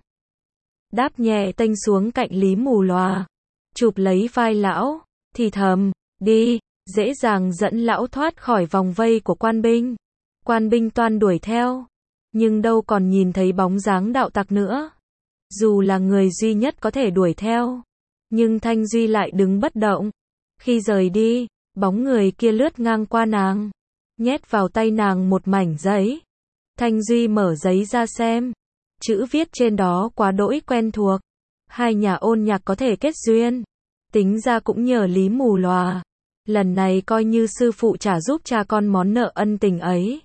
Đáp nhẹ tênh xuống cạnh Lý Mù Lòa. Chụp lấy vai lão, thì thầm, đi, dễ dàng dẫn lão thoát khỏi vòng vây của quan binh. Quan binh toan đuổi theo, nhưng đâu còn nhìn thấy bóng dáng đạo tặc nữa. Dù là người duy nhất có thể đuổi theo, nhưng Thanh Duy lại đứng bất động. Khi rời đi, bóng người kia lướt ngang qua nàng, nhét vào tay nàng một mảnh giấy. Thanh Duy mở giấy ra xem. Chữ viết trên đó quá đỗi quen thuộc. Hai nhà Ôn Nhạc có thể kết duyên. Tính ra cũng nhờ Lý Mù Lòa. Lần này coi như sư phụ trả giúp cha con món nợ ân tình ấy.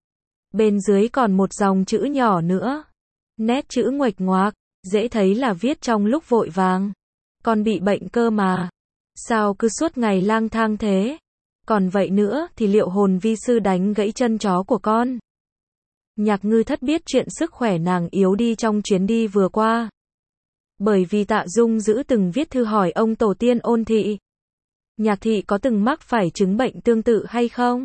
Bên dưới còn một dòng chữ nhỏ nữa. Nét chữ nguệch ngoạc, dễ thấy là viết trong lúc vội vàng. Con bị bệnh cơ mà. Sao cứ suốt ngày lang thang thế? Còn vậy nữa thì liệu hồn vi sư đánh gãy chân chó của con? Nhạc Ngư Thất biết chuyện sức khỏe nàng yếu đi trong chuyến đi vừa qua. Bởi vì Tạ Dung Dữ từng viết thư hỏi ông tổ tiên Ôn thị. Nhạc thị có từng mắc phải chứng bệnh tương tự hay không?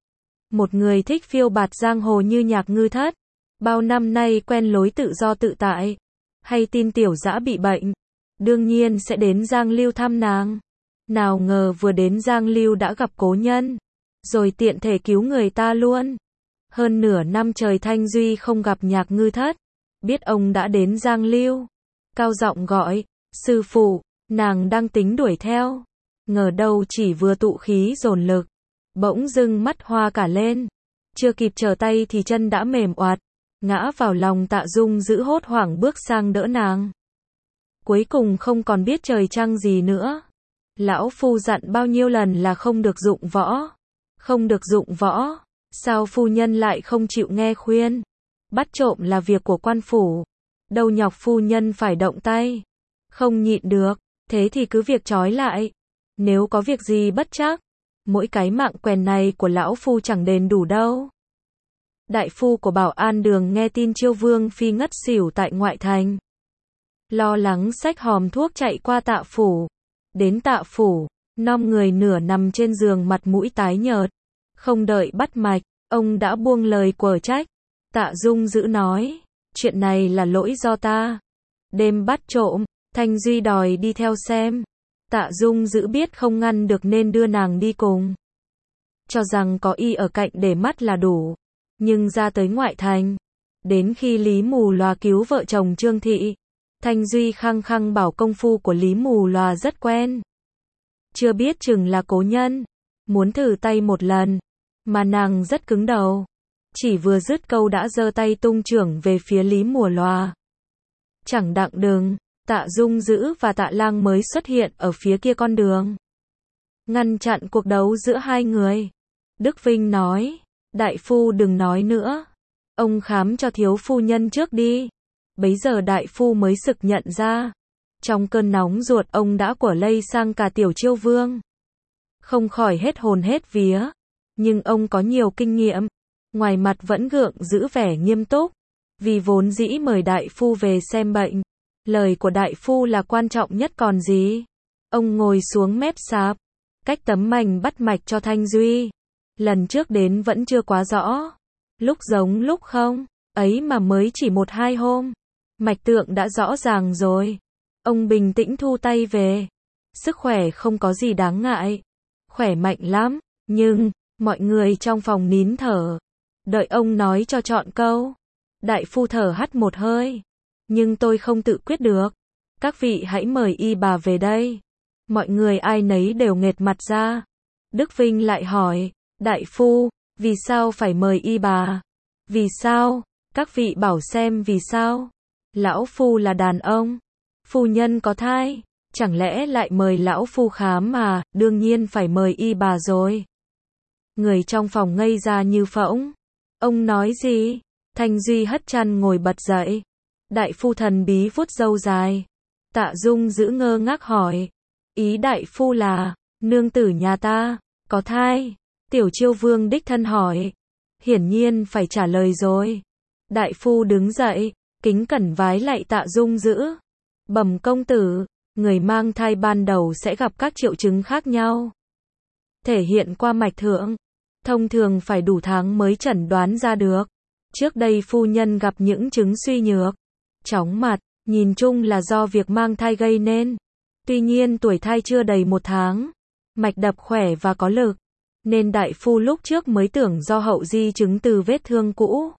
Một người thích phiêu bạt giang hồ như Nhạc Ngư Thất, bao năm nay quen lối tự do tự tại, hay tin Tiểu Dã bị bệnh, đương nhiên sẽ đến Giang Lưu thăm nàng. Nào ngờ vừa đến Giang Lưu đã gặp cố nhân, rồi tiện thể cứu người ta luôn. Hơn nửa năm trời Thanh Duy không gặp Nhạc Ngư Thất, biết ông đã đến Giang Lưu, cao giọng gọi, sư phụ, nàng đang tính đuổi theo. Ngờ đâu chỉ vừa tụ khí dồn lực, bỗng dưng mắt hoa cả lên, chưa kịp trở tay thì chân đã mềm oạt, ngã vào lòng Tạ Dung Dữ hốt hoảng bước sang đỡ nàng. Cuối cùng không còn biết trời trăng gì nữa. Lão phu dặn bao nhiêu lần là không được dụng võ. Không được dụng võ. Sao phu nhân lại không chịu nghe khuyên? Bắt trộm là việc của quan phủ. Đâu nhọc phu nhân phải động tay. Không nhịn được, thế thì cứ việc trói lại. Nếu có việc gì bất trắc, mỗi cái mạng quèn này của lão phu chẳng đền đủ đâu. Đại phu của Bảo An Đường nghe tin Chiêu Vương phi ngất xỉu tại ngoại thành. Lo lắng xách hòm thuốc chạy qua Tạ phủ. Đến Tạ phủ, non người nửa nằm trên giường mặt mũi tái nhợt. Không đợi bắt mạch, ông đã buông lời quở trách. Tạ Dung Dữ nói, chuyện này là lỗi do ta. Đêm bắt trộm, Thanh Duy đòi đi theo xem. Tạ Dung Dữ biết không ngăn được nên đưa nàng đi cùng. Cho rằng có y ở cạnh để mắt là đủ. Nhưng ra tới ngoại thành, đến khi Lý Mù Lòa cứu vợ chồng Trương Thị, Thanh Duy khăng khăng bảo công phu của Lý Mù Lòa rất quen. Chưa biết chừng là cố nhân, muốn thử tay một lần, mà nàng rất cứng đầu. Chỉ vừa dứt câu đã giơ tay tung chưởng về phía Lý Mù Lòa. Chẳng đặng đừng, Tạ Dung Dữ và Tạ Lang mới xuất hiện ở phía kia con đường, ngăn chặn cuộc đấu giữa hai người. Đức Vinh nói, đại phu đừng nói nữa, ông khám cho thiếu phu nhân trước đi. Bấy giờ đại phu mới sực nhận ra, trong cơn nóng ruột ông đã quở lây sang cả Tiểu Chiêu Vương. Không khỏi hết hồn hết vía, nhưng ông có nhiều kinh nghiệm, ngoài mặt vẫn gượng giữ vẻ nghiêm túc, vì vốn dĩ mời đại phu về xem bệnh, lời của đại phu là quan trọng nhất còn gì. Ông ngồi xuống mép sạp, cách tấm mành bắt mạch cho Thanh Duy, Lần trước đến vẫn chưa quá rõ. Lúc giống lúc không, ấy mà mới chỉ 1-2 hôm. Mạch tượng đã rõ ràng rồi. Ông bình tĩnh thu tay về. Sức khỏe không có gì đáng ngại. Khỏe mạnh lắm, nhưng, mọi người trong phòng nín thở. Đợi ông nói cho chọn câu. Đại phu thở hắt một hơi. Nhưng tôi không tự quyết được. Các vị hãy mời y bà về đây. Mọi người ai nấy đều nghệt mặt ra. Đức Vinh lại hỏi, đại phu, vì sao phải mời y bà? Vì sao? Các vị bảo xem vì sao? Lão phu là đàn ông. Phu nhân có thai. Chẳng lẽ lại mời lão phu khám mà, đương nhiên phải mời y bà rồi. Người trong phòng ngây ra như phỗng. Ông nói gì? Thanh Duy hất chăn ngồi bật dậy. Đại phu thần bí vuốt râu dài. Tạ Dung giữ ngơ ngác hỏi. Ý đại phu là, nương tử nhà ta, có thai? Tiểu Chiêu Vương đích thân hỏi. Hiển nhiên phải trả lời rồi. Đại phu đứng dậy, kính cẩn vái lạy Tạ Dung giữ. Bẩm công tử, người mang thai ban đầu sẽ gặp các triệu chứng khác nhau. Thể hiện qua mạch thượng. Thông thường phải đủ tháng mới chẩn đoán ra được. Trước đây phu nhân gặp những chứng suy nhược, chóng mặt, nhìn chung là do việc mang thai gây nên. Tuy nhiên tuổi thai chưa đầy 1 tháng, mạch đập khỏe và có lực, nên đại phu lúc trước mới tưởng do hậu di chứng từ vết thương cũ.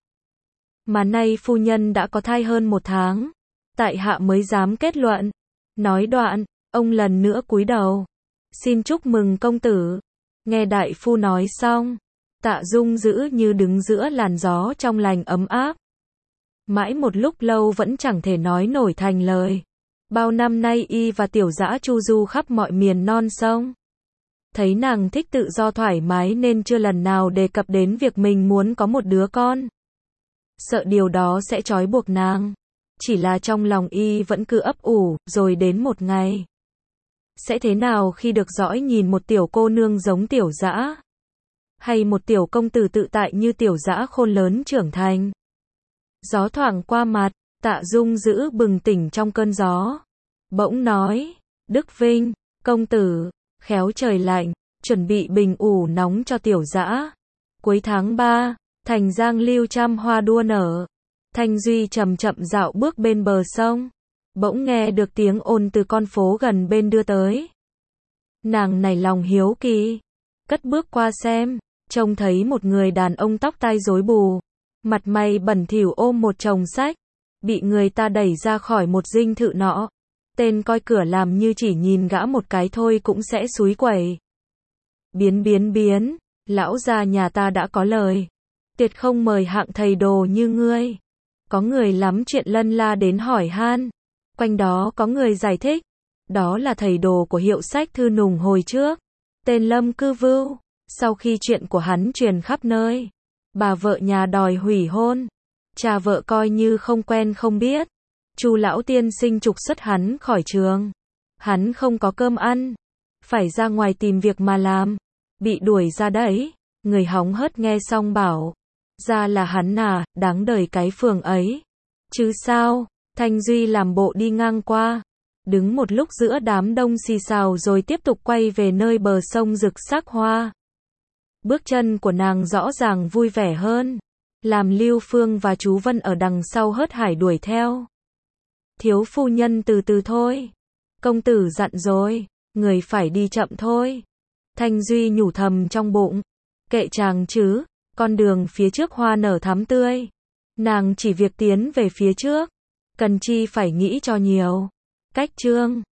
Mà nay phu nhân đã có thai hơn 1 tháng, tại hạ mới dám kết luận. Nói đoạn, ông lần nữa cúi đầu. Xin chúc mừng công tử. Nghe đại phu nói xong, Tạ Dung giữ như đứng giữa làn gió trong lành ấm áp. Mãi một lúc lâu vẫn chẳng thể nói nổi thành lời. Bao năm nay y và Tiểu Dã chu du khắp mọi miền non sông. Thấy nàng thích tự do thoải mái nên chưa lần nào đề cập đến việc mình muốn có một đứa con. Sợ điều đó sẽ trói buộc nàng. Chỉ là trong lòng y vẫn cứ ấp ủ, rồi đến một ngày. Sẽ thế nào khi được dõi nhìn một tiểu cô nương giống Tiểu Dã? Hay một tiểu công tử tự tại như Tiểu Dã khôn lớn trưởng thành? Gió thoảng qua mặt, Tạ Dung giữ bừng tỉnh trong cơn gió. Bỗng nói, Đức Vinh, công tử, khéo trời lạnh, chuẩn bị bình ủ nóng cho Tiểu Dã. Cuối tháng 3, thành Giang Lưu trăm hoa đua nở. Thanh Duy chậm chậm dạo bước bên bờ sông. Bỗng nghe được tiếng ồn từ con phố gần bên đưa tới. Nàng nảy lòng hiếu kỳ, cất bước qua xem, trông thấy một người đàn ông tóc tai rối bù, mặt mày bẩn thỉu ôm một chồng sách, bị người ta đẩy ra khỏi một dinh thự nọ. Tên coi cửa làm như chỉ nhìn gã một cái thôi cũng sẽ xúi quẩy. Biến, lão gia nhà ta đã có lời. Tuyệt không mời hạng thầy đồ như ngươi. Có người lắm chuyện lân la đến hỏi han. Quanh đó có người giải thích. Đó là thầy đồ của hiệu sách Thư Nùng hồi trước. Tên Lâm Cư Vưu. Sau khi chuyện của hắn truyền khắp nơi, bà vợ nhà đòi hủy hôn. Cha vợ coi như không quen không biết. Chu lão tiên sinh trục xuất hắn khỏi trường. Hắn không có cơm ăn. Phải ra ngoài tìm việc mà làm. Bị đuổi ra đấy. Người hóng hớt nghe xong bảo. Ra là hắn à, đáng đời cái phường ấy. Chứ sao? Thanh Duy làm bộ đi ngang qua. Đứng một lúc giữa đám đông xì xào rồi tiếp tục quay về nơi bờ sông rực sắc hoa. Bước chân của nàng rõ ràng vui vẻ hơn. Làm Lưu Phương và chú Vân ở đằng sau hớt hải đuổi theo. Thiếu phu nhân từ từ thôi. Công tử dặn rồi, người phải đi chậm thôi. Thanh Duy nhủ thầm trong bụng. Kệ chàng chứ, con đường phía trước hoa nở thắm tươi. Nàng chỉ việc tiến về phía trước. Cần chi phải nghĩ cho nhiều. Cách chương